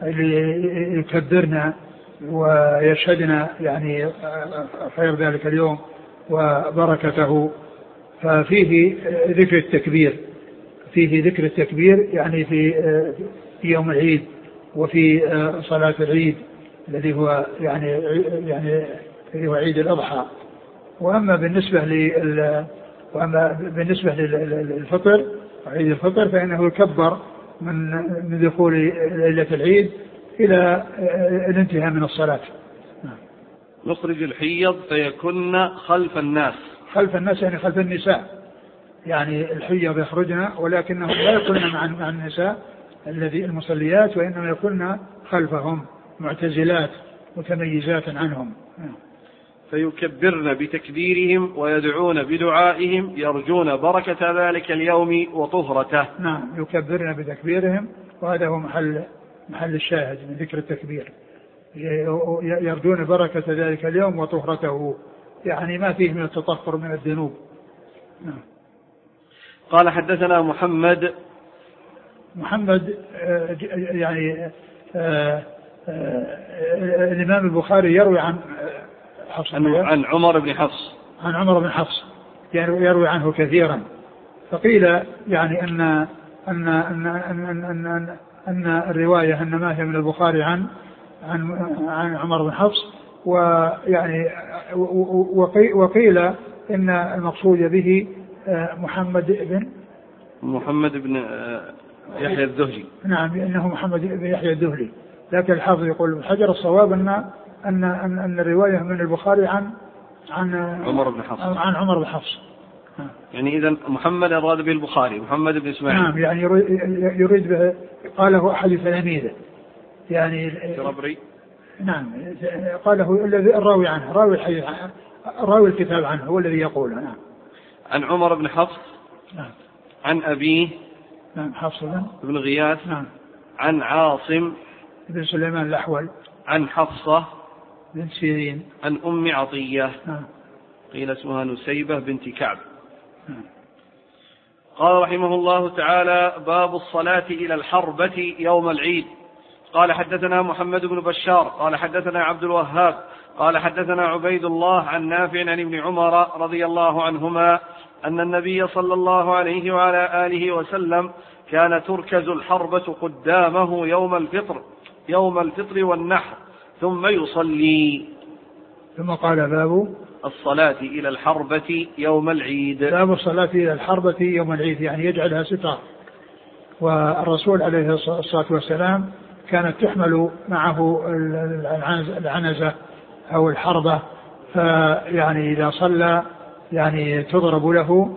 S2: يكبرن ويشهدن يعني خير ذلك اليوم وبركته. ففيه ذكر التكبير فيه ذكر التكبير يعني في في يوم العيد وفي صلاة العيد الذي هو يعني يعني الذي هو عيد الأضحى. وأما بالنسبة لل وأما بالنسبة للفطر عيد الفطر فإنه يكبر من من دخول ليلة العيد إلى الانتهاء من الصلاة.
S1: نخرج الحيض فيكن خلف الناس
S2: خلف الناس يعني خلف النساء، يعني الحيض يخرجن ولكنهم لا يكون مع النساء الذي المصليات، وإنما يكون خلفهم معتزلات متميزات عنهم.
S1: فيكبرن بتكبيرهم ويدعون بدعائهم يرجون بركة ذلك اليوم وطهرته.
S2: نعم، يكبرن بتكبيرهم، وهذا هو محل محل الشاهد من ذكر التكبير، يرجون بركة ذلك اليوم وطهرته، يعني ما فيه من التطهر من الذنوب. نعم.
S1: قال حدثنا محمد
S2: محمد يعني الإمام البخاري يروي عن حفص
S1: عن عمر بن حفص
S2: عن عمر بن حفص يعني يروي عنه كثيرا. فقيل يعني أن أن أن أن أن, أن, أن الرواية أن ما هي من البخاري عن عن عن عمر بن حفص، ويعني وقيل إن المقصود به محمد بن
S1: محمد بن يحيى الذهلي.
S2: نعم إنه محمد بن يحيى الذهلي، لكن الحافظ يقول حجر الصواب أن أن أن, أن الرواية من البخاري عن عن
S1: عمر بن حفص
S2: عن عمر بن حفص.
S1: يعني إذا محمد أراد به البخاري محمد بن إسماعيل.
S2: نعم يعني يريد به قاله أحد تلاميذه يعني
S1: الربري.
S2: نعم قاله الذي الراوي عنه راوي الحديث راوي الكتاب عنه هو الذي يقوله. نعم.
S1: عن عمر بن حفص.
S2: نعم.
S1: عن أبيه.
S2: نعم حفص
S1: بن غياث.
S2: نعم.
S1: عن عاصم
S2: بن سليمان الأحول.
S1: عن حفصة
S2: بن سيرين.
S1: عن أم عطية.
S2: نعم.
S1: قيل اسمها نسيبة بنت كعب.
S2: نعم.
S1: قال رحمه الله تعالى: باب الصلاة إلى الحربة يوم العيد. قال حدثنا محمد بن بشار قال حدثنا عبد الوهاب قال حدثنا عبيد الله عن نافع عن ابن عمر رضي الله عنهما أن النبي صلى الله عليه وعلى آله وسلم كان تركز الحربة قدامه يوم الفطر يوم الفطر والنحر ثم يصلي.
S2: ثم قال: باب
S1: الصلاة إلى الحربة يوم العيد.
S2: باب الصلاة إلى الحربة يوم العيد يعني يجعلها سترة. والرسول عليه الصلاة والسلام كانت تحمل معه العنزة أو الحربة، فيعني إذا صلى يعني تضرب له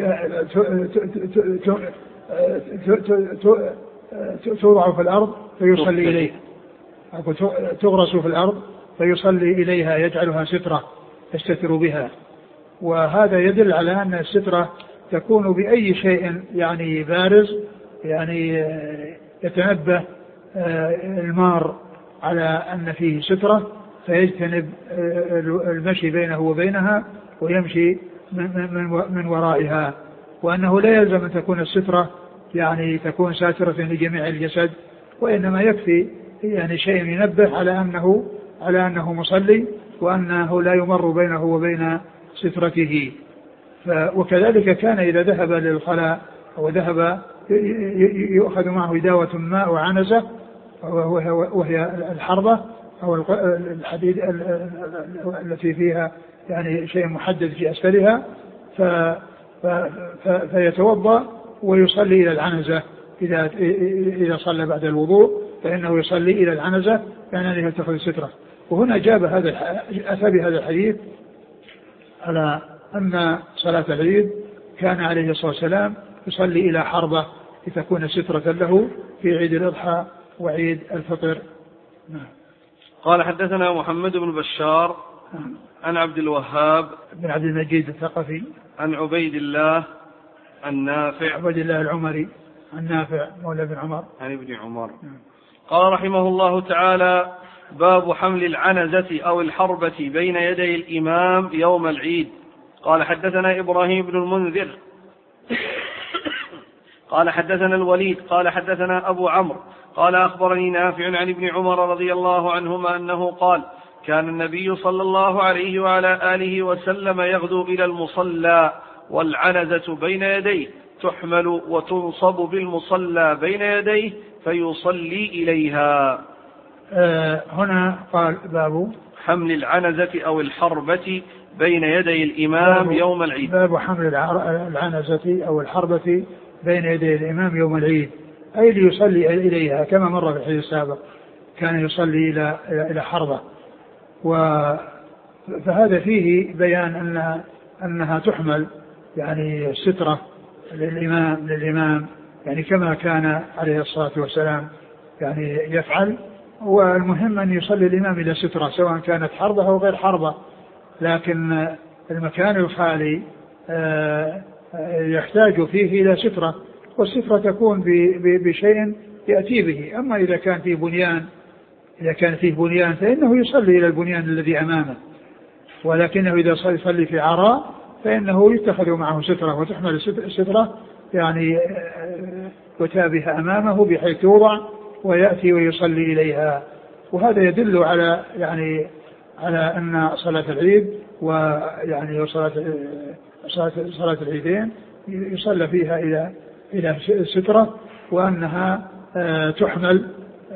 S2: توضع في الأرض فيصلي إليه، تغرس في الأرض فيصلي إليها يجعلها سترة يستتر بها. وهذا يدل على أن السترة تكون بأي شيء يعني بارز يعني يتنبه المار على أن فيه سترة فيجتنب المشي بينه وبينها ويمشي من ورائها. وأنه لا يلزم أن تكون السترة يعني تكون ساترة لجميع الجسد، وإنما يكفي يعني شيء ينبه على أنه على أنه مصلي وأنه لا يمر بينه وبين سترته. وكذلك كان إذا ذهب للخلاء أو ذهب يؤخذ معه داوة ماء وعنزة وهي الحربة أو الحديد التي فيها يعني شيء محدد في أسفلها، فيتوضأ ويصلي إلى العنزة. إذا إذا صلى بعد الوضوء فإنه يصلي إلى العنزة يعني أنه تأخذ السترة. وهنا جاب هذا أتى بهذا الحديث على أن صلاة العيد كان عليه الصلاة والسلام يصلي إلى حربة لتكون سترة له في عيد الأضحى وعيد الفطر.
S1: قال حدثنا محمد بن بشار عن عبد الوهاب
S2: بن عبد المجيد الثقفي عن
S1: عبيد الله عن نافع
S2: عبيد الله العمري عن نافع مولى بن عمر
S1: عن ابن عمر. قال رحمه الله تعالى: باب حمل العنزة أو الحربة بين يدي الإمام يوم العيد. قال حدثنا إبراهيم بن المنذر قال حدثنا الوليد قال حدثنا أبو عمرو قال أخبرني نافع عن ابن عمر رضي الله عنهما أنه قال: كان النبي صلى الله عليه وعلى آله وسلم يغدو إلى المصلى والعنزة بين يديه تحمل وتنصب بالمصلى بين يديه فيصلي إليها.
S2: آه هنا قال: باب
S1: حمل العنزة أو الحربة بين يدي الإمام يوم العيد.
S2: باب حمل العنزة أو الحربة بين يدي الإمام يوم العيد، أي ليصلي إليها كما مر في الحديث السابق كان يصلي إلى إلى حربة. فهذا فيه بيان أن أنها تحمل يعني سترة للإمام للإمام يعني كما كان عليه الصلاة والسلام يعني يفعل. والمهم أن يصلي الإمام إلى سترة سواء كانت حربة أو غير حربة، لكن المكان الخالي يحتاج فيه إلى سترة، والسترة تكون بشيء يأتي به. أما إذا كان فيه بنيان إذا كان فيه بنيان فإنه يصلي إلى البنيان الذي أمامه. ولكنه إذا يصلي في عراء فإنه يتخذ معه سترة وتحمل السترة يعني وتابها أمامه بحيث توضع ويأتي ويصلي إليها. وهذا يدل على يعني على أن صلاة العيد ويعني صلاة صلاة صلاة العيدين يصلى فيها إلى إلى سترة، وأنها تحمل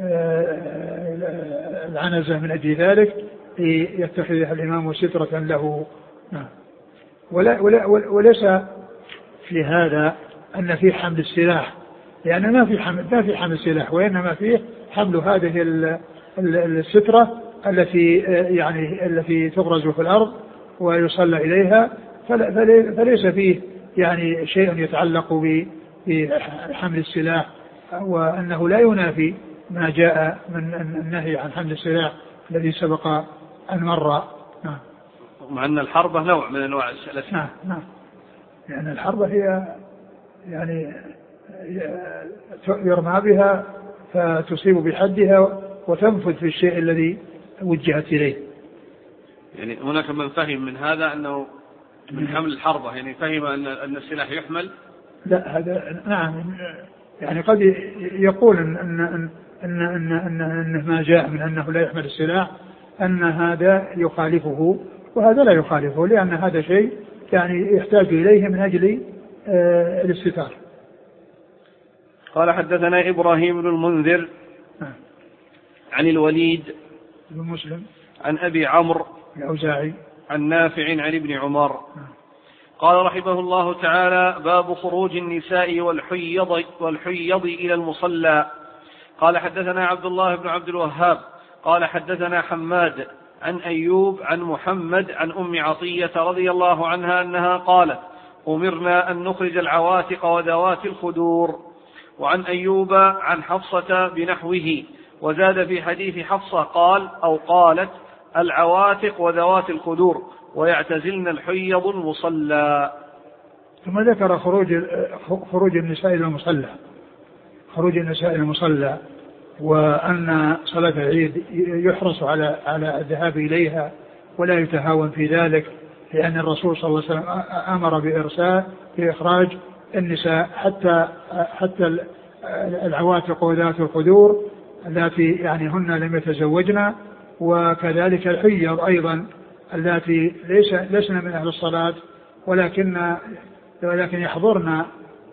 S2: العنزة من أجل ذلك يتخذها الإمام سترة له. ولا ولا وليس في هذا أن فيه حمل السلاح، لأن ما في حمل ما في حمل السلاح، وإنما فيه حمل هذه السترة التي يعني التي تغرز في الأرض ويصلى إليها، فليس فيه يعني شيء يتعلق بحمل السلاح، وأنه لا ينافي ما جاء من النهي عن حمل السلاح الذي سبق أن مر. نعم.
S1: مع أن الحربة نوع من أنواع السلاح.
S2: نعم نعم. يعني الحربة هي يعني يرمى بها فتصيب بحدها وتنفذ في الشيء الذي وجهت إليه.
S1: يعني هناك من فهم من هذا أنه من حمل الحربة، يعني فهم أن أن السلاح يحمل.
S2: لا هذا نعم، يعني قد يقول أن أن أن أن أن أن ما جاء من أنه لا يحمل السلاح أن هذا يخالفه، وهذا لا يخالفه، لأن هذا شيء يعني يحتاج إليه من أجل آه الاستتار.
S1: قال حدثنا إبراهيم بن المنذر
S2: آه.
S1: عن الوليد
S2: بن مسلم
S1: عن أبي عمرو
S2: الأوزاعي
S1: عن نافع عن ابن عمر
S2: آه.
S1: قال رحمه الله تعالى: باب خروج النساء والحيض, والحيض إلى المصلى. قال حدثنا عبد الله بن عبد الوهاب قال حدثنا حماد عن أيوب عن محمد عن أم عطية رضي الله عنها أنها قالت: أمرنا أن نخرج العواتق وذوات الخدور. وعن أيوب عن حفصة بنحوه، وزاد في حديث حفصة قال أو قالت: العواتق وذوات الخدور ويعتزلن الحيض المصلى.
S2: ثم ذكر خروج خروج النساء إلى المصلى خروج النساء إلى المصلى وأن صلاة العيد يحرص على على الذهاب إليها ولا يتهاون في ذلك، لأن الرسول صلى الله عليه وسلم أمر بإرسال بإخراج النساء حتى حتى العواتق وذات الخدور التي يعني هن لم يتزوجن، وكذلك الحيض أيضا التي ليس لسن من أهل الصلاة ولكن ولكن يحضرن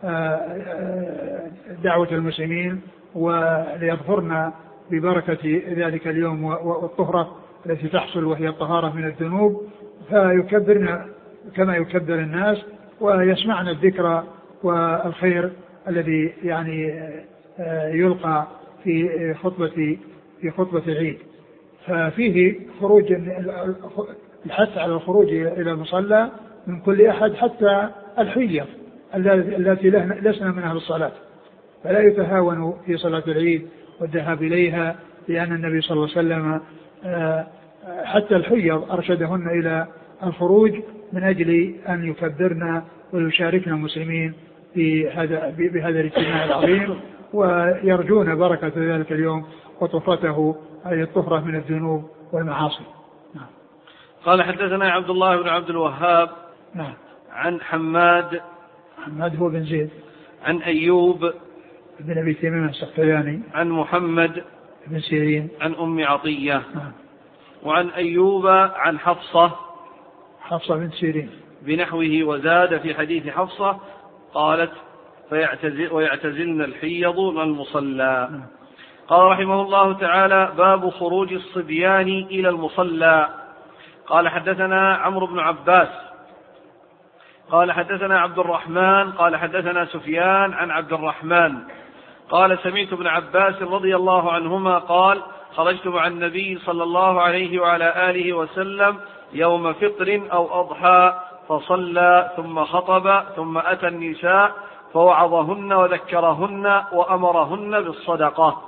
S2: دعوة المسلمين وليظفرن ببركة ذلك اليوم والطهرة التي تحصل وهي الطهارة من الذنوب، فيكبرن كما يكبر الناس ويسمعن الذكر والخير الذي يعني يلقى في خطبة في خطبة العيد. ففيه خروج الحث على الخروج إلى المصلى من كل أحد حتى الحيض التي لسنا من أهل الصلاة، فلا يتهاون في صلاة العيد والذهاب إليها، لأن النبي صلى الله عليه وسلم حتى الحيض أرشدهن إلى الخروج من أجل أن يكبرن ويشاركن المسلمين في هذا بهذا الاجتماع العظيم، ويرجون بركة ذلك اليوم وطهرته أي الطهرة من الذنوب والمعاصي. نعم.
S1: قال حدثنا عبد الله بن عبد الوهاب
S2: نعم.
S1: عن حماد
S2: حماد هو بن زيد
S1: عن أيوب
S2: بن أبي تميم السختياني
S1: عن محمد
S2: بن سيرين
S1: عن أم عطية
S2: نعم.
S1: وعن أيوب عن حفصة
S2: حفصة بن سيرين
S1: بنحوه، وزاد في حديث حفصة قالت: فيعتزل ويعتزلن الحيض والمصلى.
S2: نعم.
S1: قال رحمه الله تعالى: باب خروج الصبيان إلى المصلى. قال حدثنا عمرو بن عباس قال حدثنا عبد الرحمن قال حدثنا سفيان عن عبد الرحمن قال: سمعت ابن عباس رضي الله عنهما قال: خرجت مع النبي صلى الله عليه وعلى آله وسلم يوم فطر أو أضحى فصلى ثم خطب ثم أتى النساء فوعظهن وذكرهن وأمرهن بالصدقة.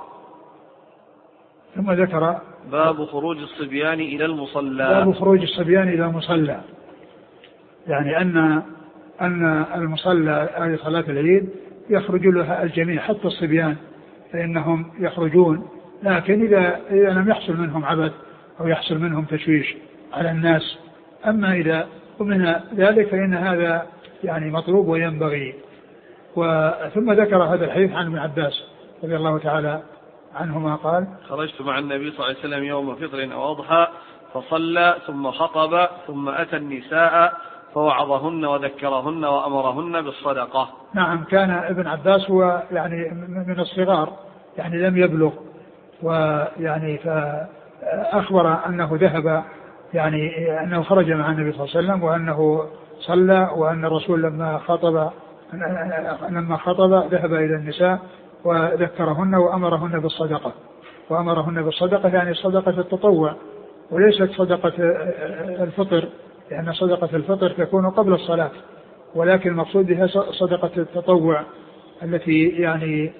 S2: ثم ذكر
S1: باب خروج الصبيان إلى المصلى.
S2: باب خروج الصبيان إلى المصلى، يعني أن أن المصلى أي صلاة العيد يخرج لها الجميع حتى الصبيان، فإنهم يخرجون، لكن إذا إذا لم يحصل منهم عبث أو يحصل منهم تشويش على الناس أما إذا ومن ذلك فإن هذا يعني مطلوب وينبغي. ثم ذكر هذا الحديث عن ابن عباس رضي الله تعالى عنهما قال:
S1: خرجت مع النبي صلى الله عليه وسلم يوم فطر أو أضحى فصلى ثم خطب ثم أتى النساء فوعظهن وذكرهن وأمرهن بالصدقة.
S2: نعم، كان ابن عباس هو يعني من الصغار، يعني لم يبلغ، ويعني فأخبر أنه ذهب، يعني أنه خرج مع النبي صلى الله عليه وسلم وأنه صلى، وأن الرسول لما خطب لما خطب ذهب إلى النساء وذكرهن وأمرهن بالصدقة. وأمرهن بالصدقة يعني صدقة التطوع وليست صدقة الفطر، لأن صدقة الفطر تكون قبل الصلاة، ولكن المقصود بها صدقة التطوع التي يعني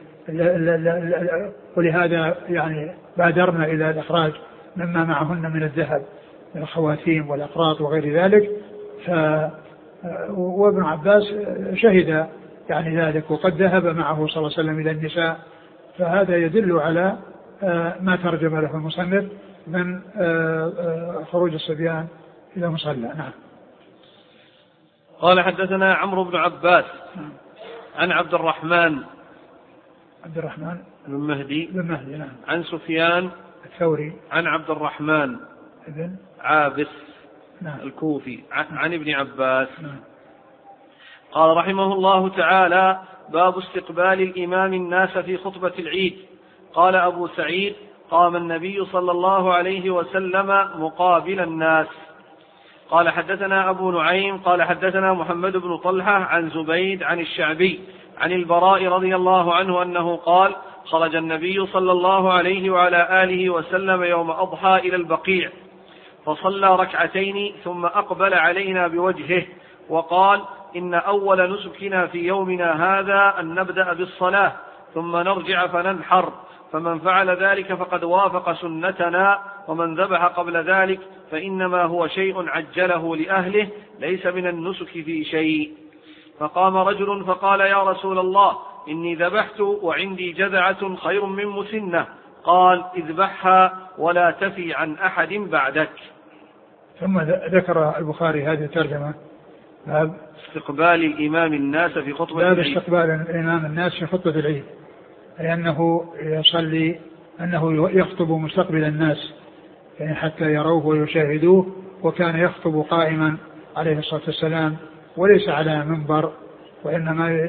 S2: ولهذا يعني بادرنا إلى الإخراج مما معهن من الذهب من الخواتيم والأقراط وغير ذلك. ف وابن عباس شهد يعني ذلك، وقد ذهب معه صلى الله عليه وسلم إلى النساء، فهذا يدل على ما ترجم له المصنف من خروج الصبيان إلى مصلى. نعم.
S1: قال: حدثنا عمرو بن عباس عن عبد الرحمن
S2: عبد الرحمن
S1: بن مهدي
S2: بن مهدي نعم.
S1: عن سفيان
S2: الثوري
S1: عن عبد الرحمن
S2: بن
S1: عابس
S2: نعم.
S1: الكوفي عن, عن ابن عباس
S2: نعم.
S1: قال رحمه الله تعالى: باب استقبال الإمام الناس في خطبة العيد. قال أبو سعيد: قام النبي صلى الله عليه وسلم مقابل الناس. قال: حدثنا أبو نعيم قال حدثنا محمد بن طلحة عن زبيد عن الشعبي عن البراء رضي الله عنه أنه قال: خرج النبي صلى الله عليه وعلى آله وسلم يوم أضحى إلى البقيع فصلى ركعتين ثم أقبل علينا بوجهه وقال: إن أول نسكنا في يومنا هذا أن نبدأ بالصلاة ثم نرجع فننحر، فمن فعل ذلك فقد وافق سنتنا، ومن ذبح قبل ذلك فإنما هو شيء عجله لأهله ليس من النسك في شيء. فقام رجل فقال: يا رسول الله، إني ذبحت وعندي جذعة خير من مسنة. قال: اذبحها ولا تفي عن أحد بعدك.
S2: ثم ذكر البخاري هذه الترجمة: باب
S1: استقبال الإمام الناس في خطبة
S2: باب
S1: العيد.
S2: استقبال الإمام الناس في خطبة العيد، لأنه يصلي أنه يخطب مستقبل الناس يعني حتى يروه ويشاهدوه، وكان يخطب قائما عليه الصلاة والسلام وليس على منبر، وإنما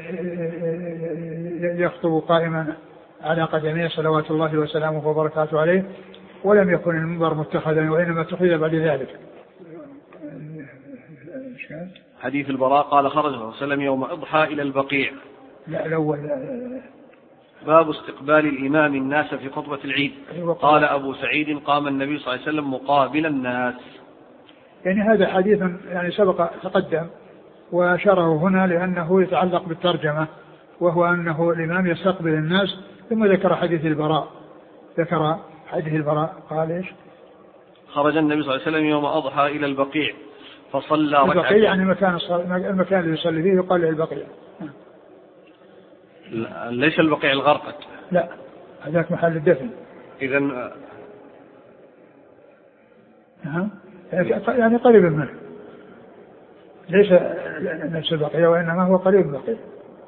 S2: يخطب قائما على قدميه صلوات الله وسلامه وبركاته عليه، ولم يكن المنبر متخذا وإنما اتخذ بعد ذلك.
S1: حديث البراء قال: خرج صلى الله عليه وسلم يوم أضحى إلى البقيع.
S2: لا الأول.
S1: باب استقبال الإمام الناس في خطبة العيد. قال أبو سعيد: قام النبي صلى الله عليه وسلم مقابل الناس.
S2: يعني هذا حديث يعني سبق تقدم وشره هنا لأنه يتعلق بالترجمة، وهو أنه الإمام يستقبل الناس. ثم ذكر حديث البراء ذكر حديث البراء قال إيش؟
S1: خرج النبي صلى الله عليه وسلم يوم أضحى إلى البقيع فصلى ركعتين.
S2: البقيع يعني مكان المكان اللي يصلي فيه يقال له البقيع.
S1: ليس البقيع الغرقد، لا
S2: هذاك محل الدفن.
S1: إذن
S2: نعم يعني قريب منه، ليس نفس البقيع وإنما هو قريب من البقيع.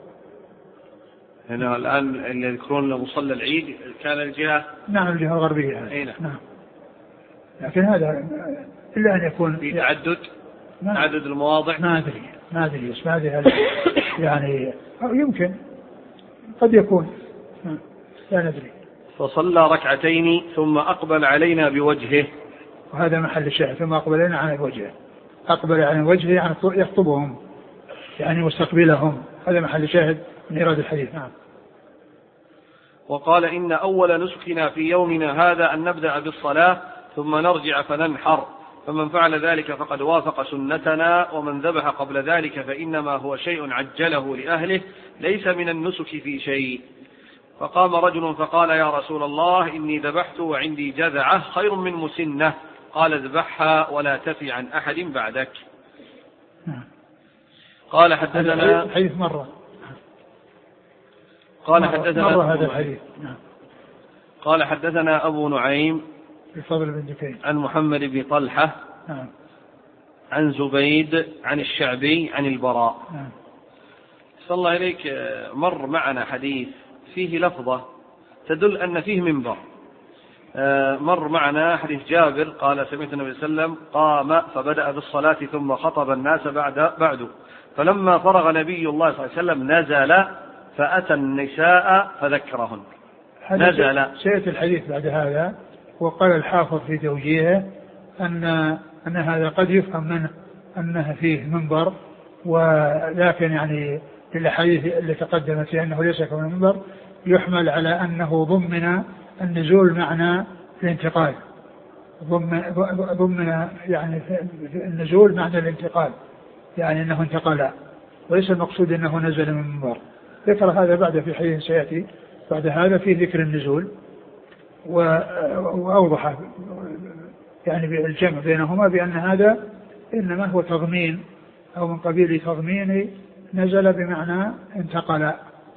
S1: هنا الآن اللي يذكرون مصلى العيد كان الجهة
S2: نعم الجهة الغربية. نعم. لكن هذا إلا أن يكون
S1: في تعدد تعدد المواضع.
S2: ما أدري ما أدري بس ما أدري يعني يمكن قد يكون لا ندري.
S1: فصلى ركعتين ثم أقبل علينا بوجهه،
S2: وهذا محل الشاهد. ثم أقبل علينا عن وجهه، أقبل عن وجهه يعني يخطبهم يعني مستقبلهم، هذا محل شاهد من إيراد الحديث. نعم.
S1: وقال: إن أول نسكنا في يومنا هذا أن نبدأ بالصلاة ثم نرجع فننحر، فمن فعل ذلك فقد وافق سنتنا، ومن ذبح قبل ذلك فإنما هو شيء عجله لأهله ليس من النسك في شيء. فقام رجل فقال: يا رسول الله، إني ذبحت وعندي جذعة خير من مسنة. قال: اذبحها ولا تفي عن أحد بعدك. قال: حدثنا
S2: الحديث مرة
S1: قال حدثنا
S2: مرة هذا الحديث.
S1: قال: حدثنا أبو نعيم
S2: بفضل بن دكين
S1: عن محمد بن طلحة
S2: نعم.
S1: عن زبيد عن الشعبي عن البراء.
S2: نعم.
S1: صلى الله إليك، مر معنا حديث فيه لفظة تدل أن فيه منبر. مر معنا حديث جابر قال سمعت النبي صلى الله عليه وسلم قام فبدأ بالصلاة ثم خطب الناس بعد بعده، فلما فرغ نبي الله صلى الله عليه وسلم نزل فأتى النساء فذكرهن. نزل
S2: سيأتي الحديث بعد هذا. وقال الحافظ في توجيهه أن أن هذا قد يفهم منه أنه فيه منبر، ولكن يعني الأحاديث اللي تقدمت في أنه ليس كما منبر يحمل على أنه ضمن النزول معنى الانتقال، ضمن يعني النزول معنى الانتقال، يعني أنه انتقل، وليس المقصود أنه نزل من منبر. ذكر هذا بعد في حديث سيأتي بعد هذا في ذكر النزول، وأوضح يعني بالجمع بينهما بأن هذا إنما هو تضمين أو من قبيل تضمين نزل بمعنى انتقل.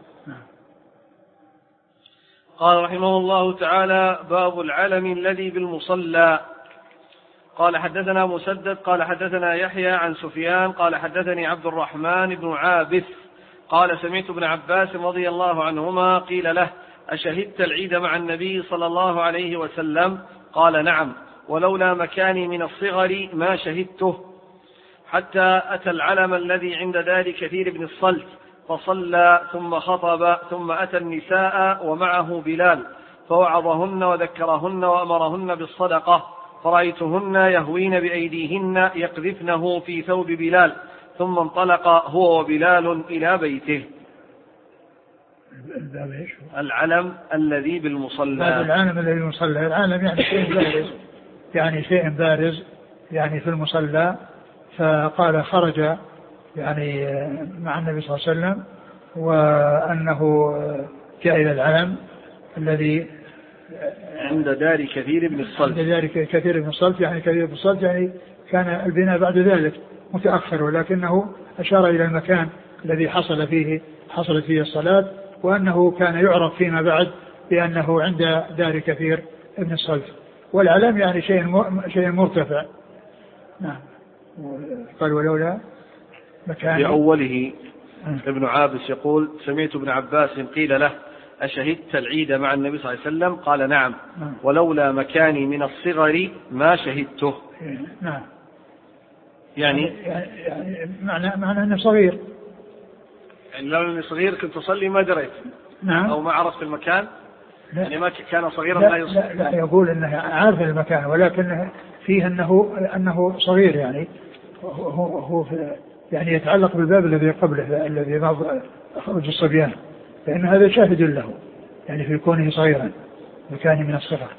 S1: قال رحمه الله تعالى: باب العلم الذي بالمصلى. قال حدثنا مسدد قال حدثنا يحيى عن سفيان قال حدثني عبد الرحمن بن عابث قال سمعت ابن عباس رضي الله عنهما قيل له: أشهدت العيد مع النبي صلى الله عليه وسلم؟ قال: نعم، ولولا مكاني من الصغر ما شهدته. حتى أتى العلم الذي عند دار كثير بن الصلت فصلى ثم خطب ثم أتى النساء ومعه بلال فوعظهن وذكرهن وأمرهن بالصدقة، فرأيتهن يهوين بأيديهن يقذفنه في ثوب بلال، ثم انطلق هو وبلال إلى بيته. العلم الذي بالمصلى.
S2: هذا العلم الذي بالمصلى، العلم يعني شيء بارز، يعني شيء بارز يعني في المصلى. فقال خرج يعني مع النبي صلى الله عليه وسلم، وأنه جاء إلى العلم الذي
S1: عند دار كثير بن الصلت.
S2: عند دار كثير بن الصلت، يعني كثير بن الصلت يعني كان البناء بعد ذلك متأخر، ولكنه أشار إلى المكان الذي حصل فيه حصلت فيه الصلاة، وأنه كان يعرف فيما بعد بأنه عند دار كثير بن الصلت. والعلم يعني شيء شيء مرتفع. نعم. قال ولولا مكان.
S1: في أوله ابن عابس يقول: سمعت ابن عباس قيل له: أشهدت العيد مع النبي صلى الله عليه وسلم؟ قال: نعم، ولولا مكاني من الصغر ما شهدته.
S2: نعم.
S1: يعني,
S2: يعني معنى معنى أنه صغير،
S1: يعني لو أني صغير كنت أصلي ما دريت. نعم. أو ما عرفت المكان. لا. يعني ما كان صغيرا
S2: لا,
S1: لا يصلي.
S2: لا, لا يقول أنه عارف المكان، ولكن فيه أنه أنه صغير، يعني هو هو يعني يتعلق بالباب الذي قبله الذي خرج الصبيان، فإن هذا شاهد له يعني في كونه صغيرا، مكاني من الصغر.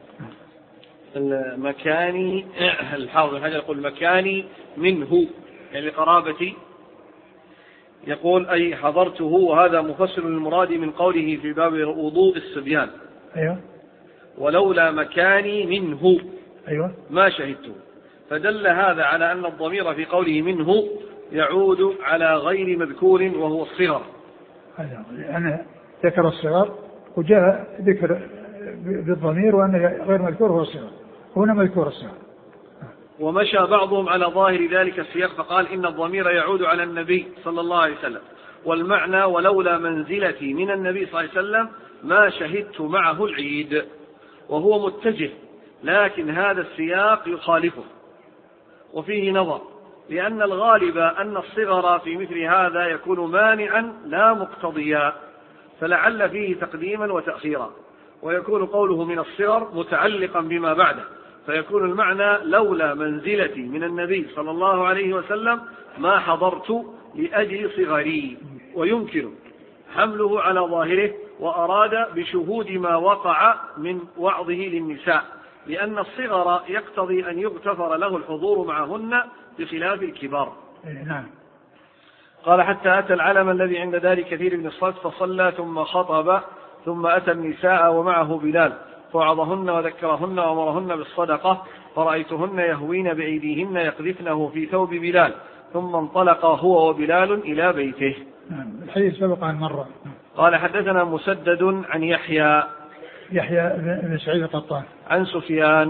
S1: المكاني الحافظ الحجر يقول: مكاني منه يعني قرابتي، يقول أي حضرته، وهذا مفسر للمراد من قوله في باب وضوء الصبيان.
S2: أيوة.
S1: ولولا مكاني منه.
S2: أيوة.
S1: ما شهدته. فدل هذا على أن الضمير في قوله منه يعود على غير مذكور وهو الصغر.
S2: هذا أنا ذكر الصغر وجاء ذكر بالضمير وأنه غير مذكور هو الصغر، هنا مذكور الصغر.
S1: ومشى بعضهم على ظاهر ذلك السياق فقال: إن الضمير يعود على النبي صلى الله عليه وسلم، والمعنى ولولا منزلتي من النبي صلى الله عليه وسلم ما شهدت معه العيد، وهو متجه، لكن هذا السياق يخالفه وفيه نظر، لأن الغالب أن الصغر في مثل هذا يكون مانعا لا مقتضيا، فلعل فيه تقديما وتأخيرا، ويكون قوله من الصغر متعلقا بما بعده، فيكون المعنى لولا منزلتي من النبي صلى الله عليه وسلم ما حضرت لأجل صغري، ويمكن حمله على ظاهره، وأراد بشهود ما وقع من وعظه للنساء، لأن الصغر يقتضي أن يغتفر له الحضور معهن بخلاف الكبار.
S2: نعم.
S1: قال: حتى أتى العلم الذي عند دار كثير بن الصلت فصلى ثم خطب ثم أتى النساء ومعه بلال فوعظهن وذكرهن وأمرهن بالصدقة، فرأيتهن يهوين بأيديهن يقذفنه في ثوب بلال، ثم انطلق هو وبلال إلى بيته.
S2: نعم. الحديث سبق عن مرة.
S1: قال: حدثنا مسدد عن يحيى
S2: يحيى بن سعيد القطان
S1: عن سفيان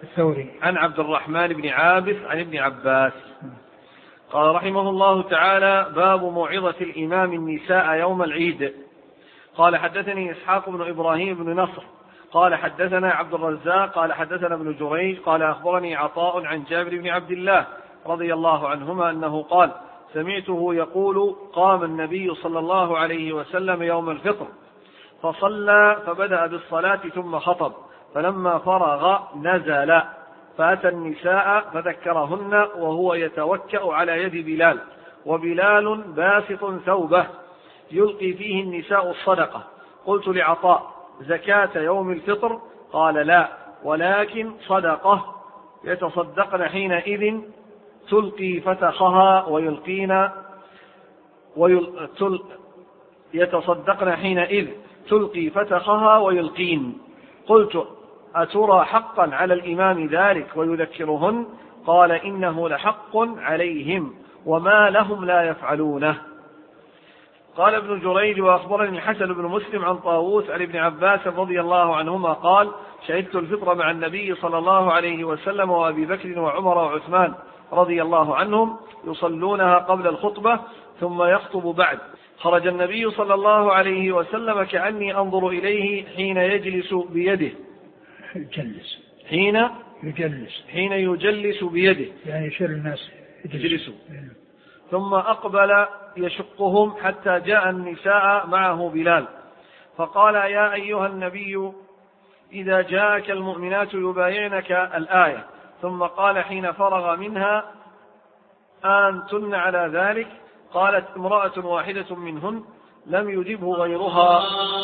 S2: الثوري
S1: عن عبد الرحمن بن عابس عن ابن عباس. قال رحمه الله تعالى: باب موعظة الإمام النساء يوم العيد. قال حدثني إسحاق بن إبراهيم بن نصر قال حدثنا عبد الرزاق قال حدثنا ابن جريج قال أخبرني عطاء عن جابر بن عبد الله رضي الله عنهما أنه قال: سمعته يقول: قام النبي صلى الله عليه وسلم يوم الفطر فصلى فبدأ بالصلاة ثم خطب، فلما فرغ نزل فأتى النساء فذكرهن وهو يتوكأ على يد بلال، وبلال باسط ثوبه يلقي فيه النساء الصدقة. قلت لعطاء: زكاة يوم الفطر؟ قال: لا، ولكن صدقة يتصدقن حينئذ تلقي فتخها ويلقين ويل... تل... يتصدقن حينئذ تلقي فتخها ويلقين. قلت: أترى حقا على الإمام ذلك ويذكرهن؟ قال: إنه لحق عليهم وما لهم لا يفعلونه. قال ابن جريج: وأخبرني الحسن بن مسلم عن طاووس عن ابن عباس رضي الله عنهما قال: شهدت الفطر مع النبي صلى الله عليه وسلم وأبي بكر وعمر وعثمان رضي الله عنهم يصلونها قبل الخطبة ثم يخطب بعد. خرج النبي صلى الله عليه وسلم كأني أنظر إليه حين يجلس بيده
S2: يجلس
S1: حين
S2: يجلس
S1: حين يجلس بيده
S2: يعني يشير الناس
S1: يجلسوا، ثم أقبل يشقهم حتى جاء النساء معه بلال فقال: يا أيها النبي إذا جاءك المؤمنات يبايعنك الآية. ثم قال حين فرغ منها: أنتن على ذلك؟ قالت امرأة واحدة منهن لم يجبه غيرها.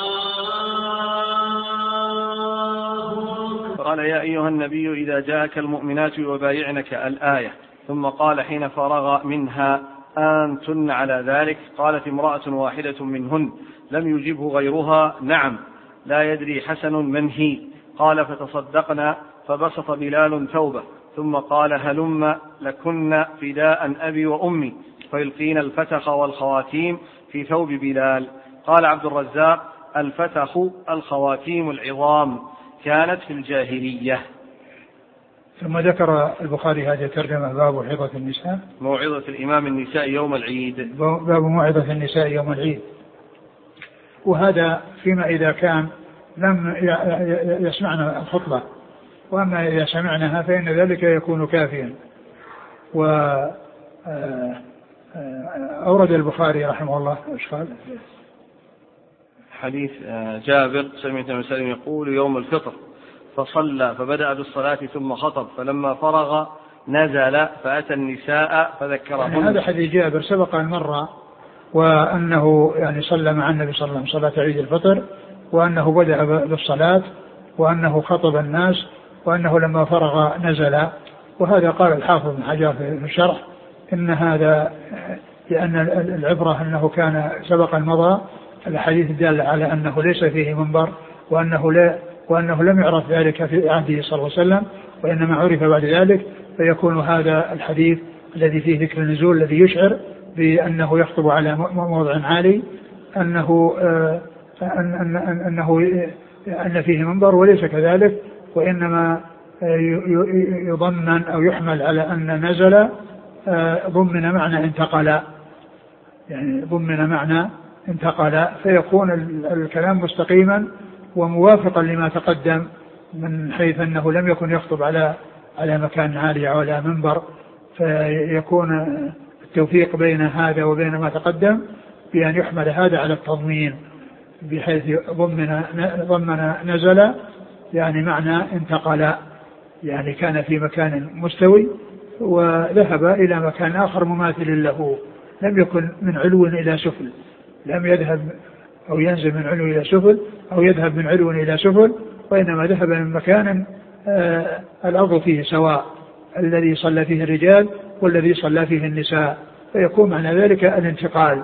S1: قال: يا أيها النبي إذا جاءك المؤمنات يبايعنك الآية. ثم قال حين فرغ منها: أنتن على ذلك؟ قالت امرأة واحدة منهن لم يجبه غيرها: نعم، لا يدري حسن من هي. قال: فتصدقنا، فبسط بلال ثوبه ثم قال: هلم لكن فداء أبي وأمي، فيلقين الفتخ والخواتيم في ثوب بلال. قال عبد الرزاق: الفتخ الخواتيم العظام، كانت في الجاهلية.
S2: ثم ذكر البخاري هذه الترجمة: باب موعظة النساء
S1: موعظة الإمام النساء يوم العيد.
S2: باب موعظة النساء يوم العيد. وهذا فيما إذا كان لم يسمعنا الخطبة، وأما إذا سمعناها فإن ذلك يكون كافيا. وأورد البخاري رحمه الله إيش قال؟
S1: حديث جابر: سمعت النبي صلى الله عليه وسلم يقول: يوم الفطر فصلى فبدأ بالصلاة ثم خطب، فلما فرغ نزل فأتى النساء فذكرهن.
S2: يعني هذا حديث جابر سبق المرة، وأنه يعني صلى مع النبي صلى الله عليه وسلم صلاة عيد الفطر، وأنه بدأ بالصلاة، وأنه خطب الناس، وأنه لما فرغ نزل. وهذا قال الحافظ بن حجر في الشرح إن هذا لأن العبرة أنه كان سبق المضى الحديث الدال على أنه ليس فيه منبر، وأنه لا وأنه لم يعرف ذلك في عهده صلى الله عليه وسلم، وإنما عرف بعد ذلك، فيكون هذا الحديث الذي فيه ذكر النزول الذي يشعر بأنه يخطب على موضع عالي أنه آه أن أن أن أنه أن فيه منبر، وليس كذلك، وإنما يضمن أو يحمل على أن نزل آه ضمن معنى انتقل، يعني ضمن معنى انتقل، فيكون الكلام مستقيما وموافقا لما تقدم من حيث أنه لم يكن يخطب على على مكان عالي أو على منبر، فيكون التوفيق بين هذا وبين ما تقدم بأن يحمل هذا على التضمين، بحيث ضمن ضمن نزل يعني معنى انتقل، يعني كان في مكان مستوي وذهب إلى مكان آخر مماثل له، لم يكن من علو إلى سفل، لم يذهب أو ينزل من علو إلى سفل أو يذهب من علو إلى سفل، وإنما ذهب من مكان آه الأرض فيه سواء، الذي صلى فيه الرجال والذي صلى فيه النساء، فيكون معنى ذلك الانتقال.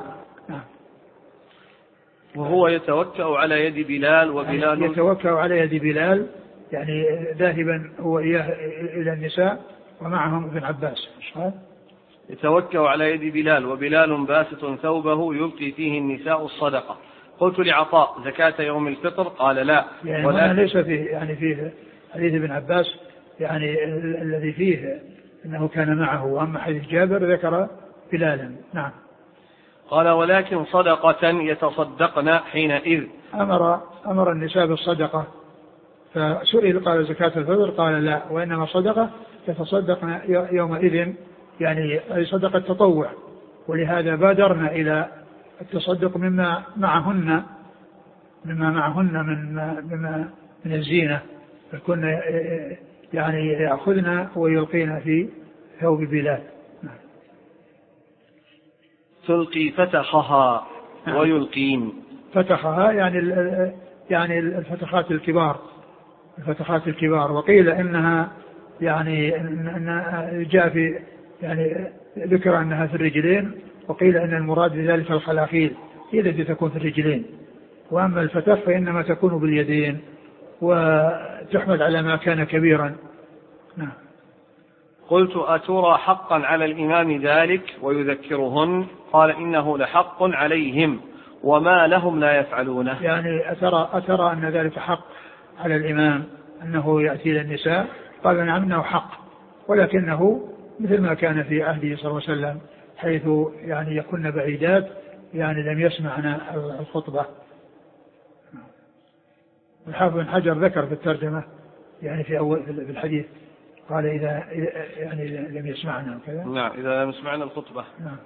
S1: وهو يتوكأ على يد بلال، وبلال
S2: يعني يتوكأ على يد بلال يعني ذاهبا هو إياه إلى النساء ومعهم ابن عباس.
S1: يتوكأ على يد بلال، وبلال باسط ثوبه يلقي فيه النساء الصدقة. قلت لعطاء: زكاة يوم الفطر؟ قال: لا.
S2: يعني ولا ليس فيه يعني فيه حديث ابن عباس يعني الذي فيه أنه كان معه. وأما حديث جابر ذكر بلالا. نعم.
S1: قال ولكن صدقة يتصدقن حينئذ.
S2: أمر أمر النساء بالصدقة، فسئل قال زكاة الفطر قال لا، وإنما صدقة يتصدقن يومئذ، يعني صدقة تطوع. ولهذا بادرنا إلى التصدق مما معهن مما معهن من مما من الزينة، فكنا يعني يأخذنا ويلقينا في ثوب بلال.
S1: تلقي فتخها ويلقين.
S2: فتخها يعني يعني الفتخات الكبار الفتخات الكبار وقيل إنها يعني إن جاء في يعني ذكر أنها في الرجلين، وقيل أن المراد بذلك الخلاخيل هي التي تكون في الرجلين، وأما الفتخ فإنما تكون باليدين وتحمل على ما كان كبيرا. نعم.
S1: قلت أترى حقا على الإمام ذلك ويذكرهن؟ قال إنه لحق عليهم وما لهم لا يفعلونه.
S2: يعني أترى, أترى أن ذلك حق على الإمام أنه يأتي للنساء؟ قال نعم إنه حق، ولكنه مثل ما كان في عهده صلى الله عليه وسلم حيث يعني يكون بعيدات يعني لم يسمعنا الخطبة. الحافظ بن حجر ذكر في الترجمة يعني في أول في الحديث قال إذا يعني لم يسمعنا وكذا.
S1: نعم إذا لم يسمعنا الخطبة.
S2: نعم.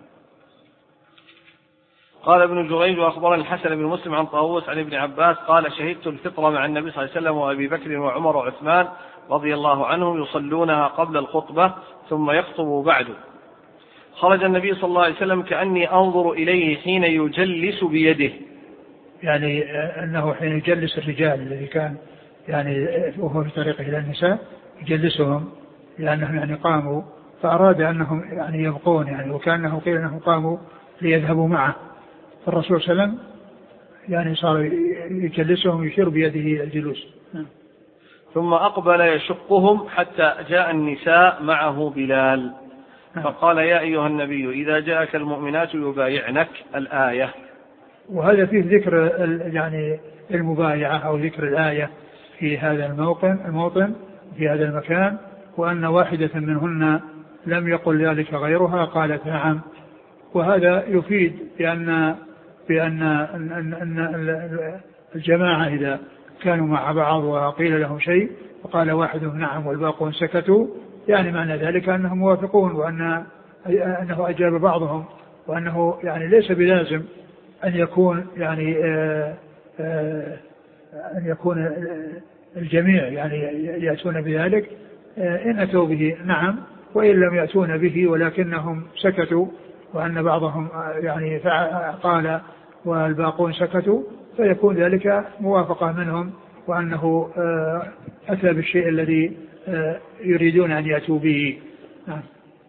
S1: قال ابن جريج وأخبرني الحسن بن مسلم عن طاووس عن ابن عباس قال شهدت الفطرة مع النبي صلى الله عليه وسلم وأبي بكر وعمر وعثمان رضي الله عنهم يصلونها قبل الخطبة ثم يخطبوا بعد. خرج النبي صلى الله عليه وسلم كأني أنظر إليه حين يجلس بيده،
S2: يعني أنه حين يجلس الرجال الذي كان يعني وهو في طريقه إلى النساء يجلسهم لأنهم يعني قاموا، فأراد أنهم يعني يبقون يعني، وكأنه قيل أنهم قاموا ليذهبوا معه، فالرسول صلى الله عليه وسلم يعني صار يجلسهم يشير بيده الجلوس.
S1: ثم أقبل يشقهم حتى جاء النساء معه بلال فقال يا أيها النبي إذا جاءك المؤمنات يبايعنك الآية.
S2: وهذا فيه ذكر يعني المبايعة أو ذكر الآية في هذا الموطن الموطن في هذا المكان، وأن واحدة منهن لم يقل ذلك غيرها قالت نعم. وهذا يفيد بأن بأن أن أن الجماعة إذا كانوا مع بعض وقيل لهم شيء وقال واحدهم نعم والباقون سكتوا، يعني معنى ذلك أنهم موافقون وأن أنه أجاب بعضهم، وأنه يعني ليس بلازم أن يكون يعني آآ آآ أن يكون الجميع يعني يأتون بذلك، إن أتوا به نعم وإن لم يأتون به ولكنهم سكتوا، وأن بعضهم يعني قال والباقون سكتوا، فيكون ذلك موافقة منهم وأنه أتى بالشيء الذي يريدون أن يأتوا به. نعم.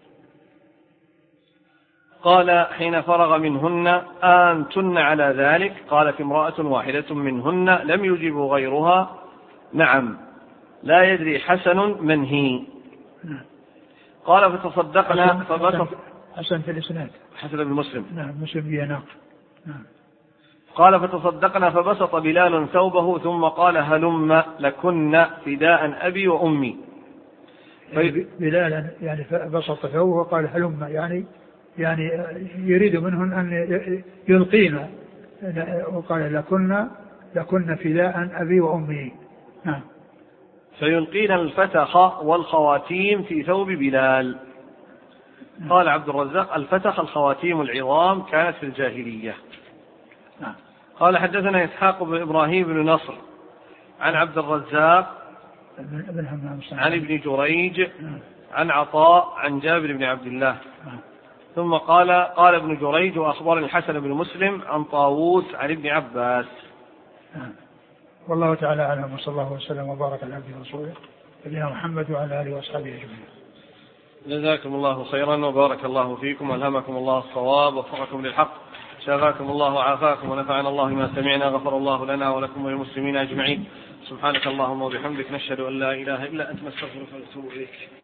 S1: قال حين فرغ منهن أنتن على ذلك؟ قالت امرأة واحدة منهن لم يجب غيرها نعم لا يدري حسن من هي. قال فتصدقنا فبسط
S2: حسن في الإسناد
S1: حسن بن مسلم.
S2: نعم مسلم بيناق. نعم.
S1: قال فتصدقنا فبسط بلال ثوبه ثم قال هلم لكن فداء أبي وأمي.
S2: يعني بلال يعني بسط ثوبه وقال هلم يعني يعني يريد منهن أن يلقينا، وقال لكن لكن فداء أبي وأمي. نعم.
S1: فيلقين الفتخ والخواتيم في ثوب بلال. قال عبد الرزاق الفتخ الخواتيم العظام كانت في الجاهلية.
S2: نعم.
S1: قال حدثنا إسحاق بن إبراهيم بن نصر عن عبد الرزاق عن ابن جريج عن عطاء عن جابر بن عبد الله. ثم قال قال ابن جريج وأخبرني الحسن بن مسلم عن طاووس عن ابن عباس.
S2: والله تعالى أعلم، وصلى الله وسلم وبارك على عبده ورسوله نبينا محمد وعلى آله وأصحابه أجمعين.
S1: جزاكم الله خيرا وبارك الله فيكم والهمكم الله الصواب ووفقكم للحق، شفاكم الله وعافاكم ونفعنا الله ما سمعنا، غفر الله لنا ولكم وللمسلمين أجمعين. سبحانك اللهم وبحمدك نشهد أن لا إله إلا أنت نستغفرك ونتوب إليك.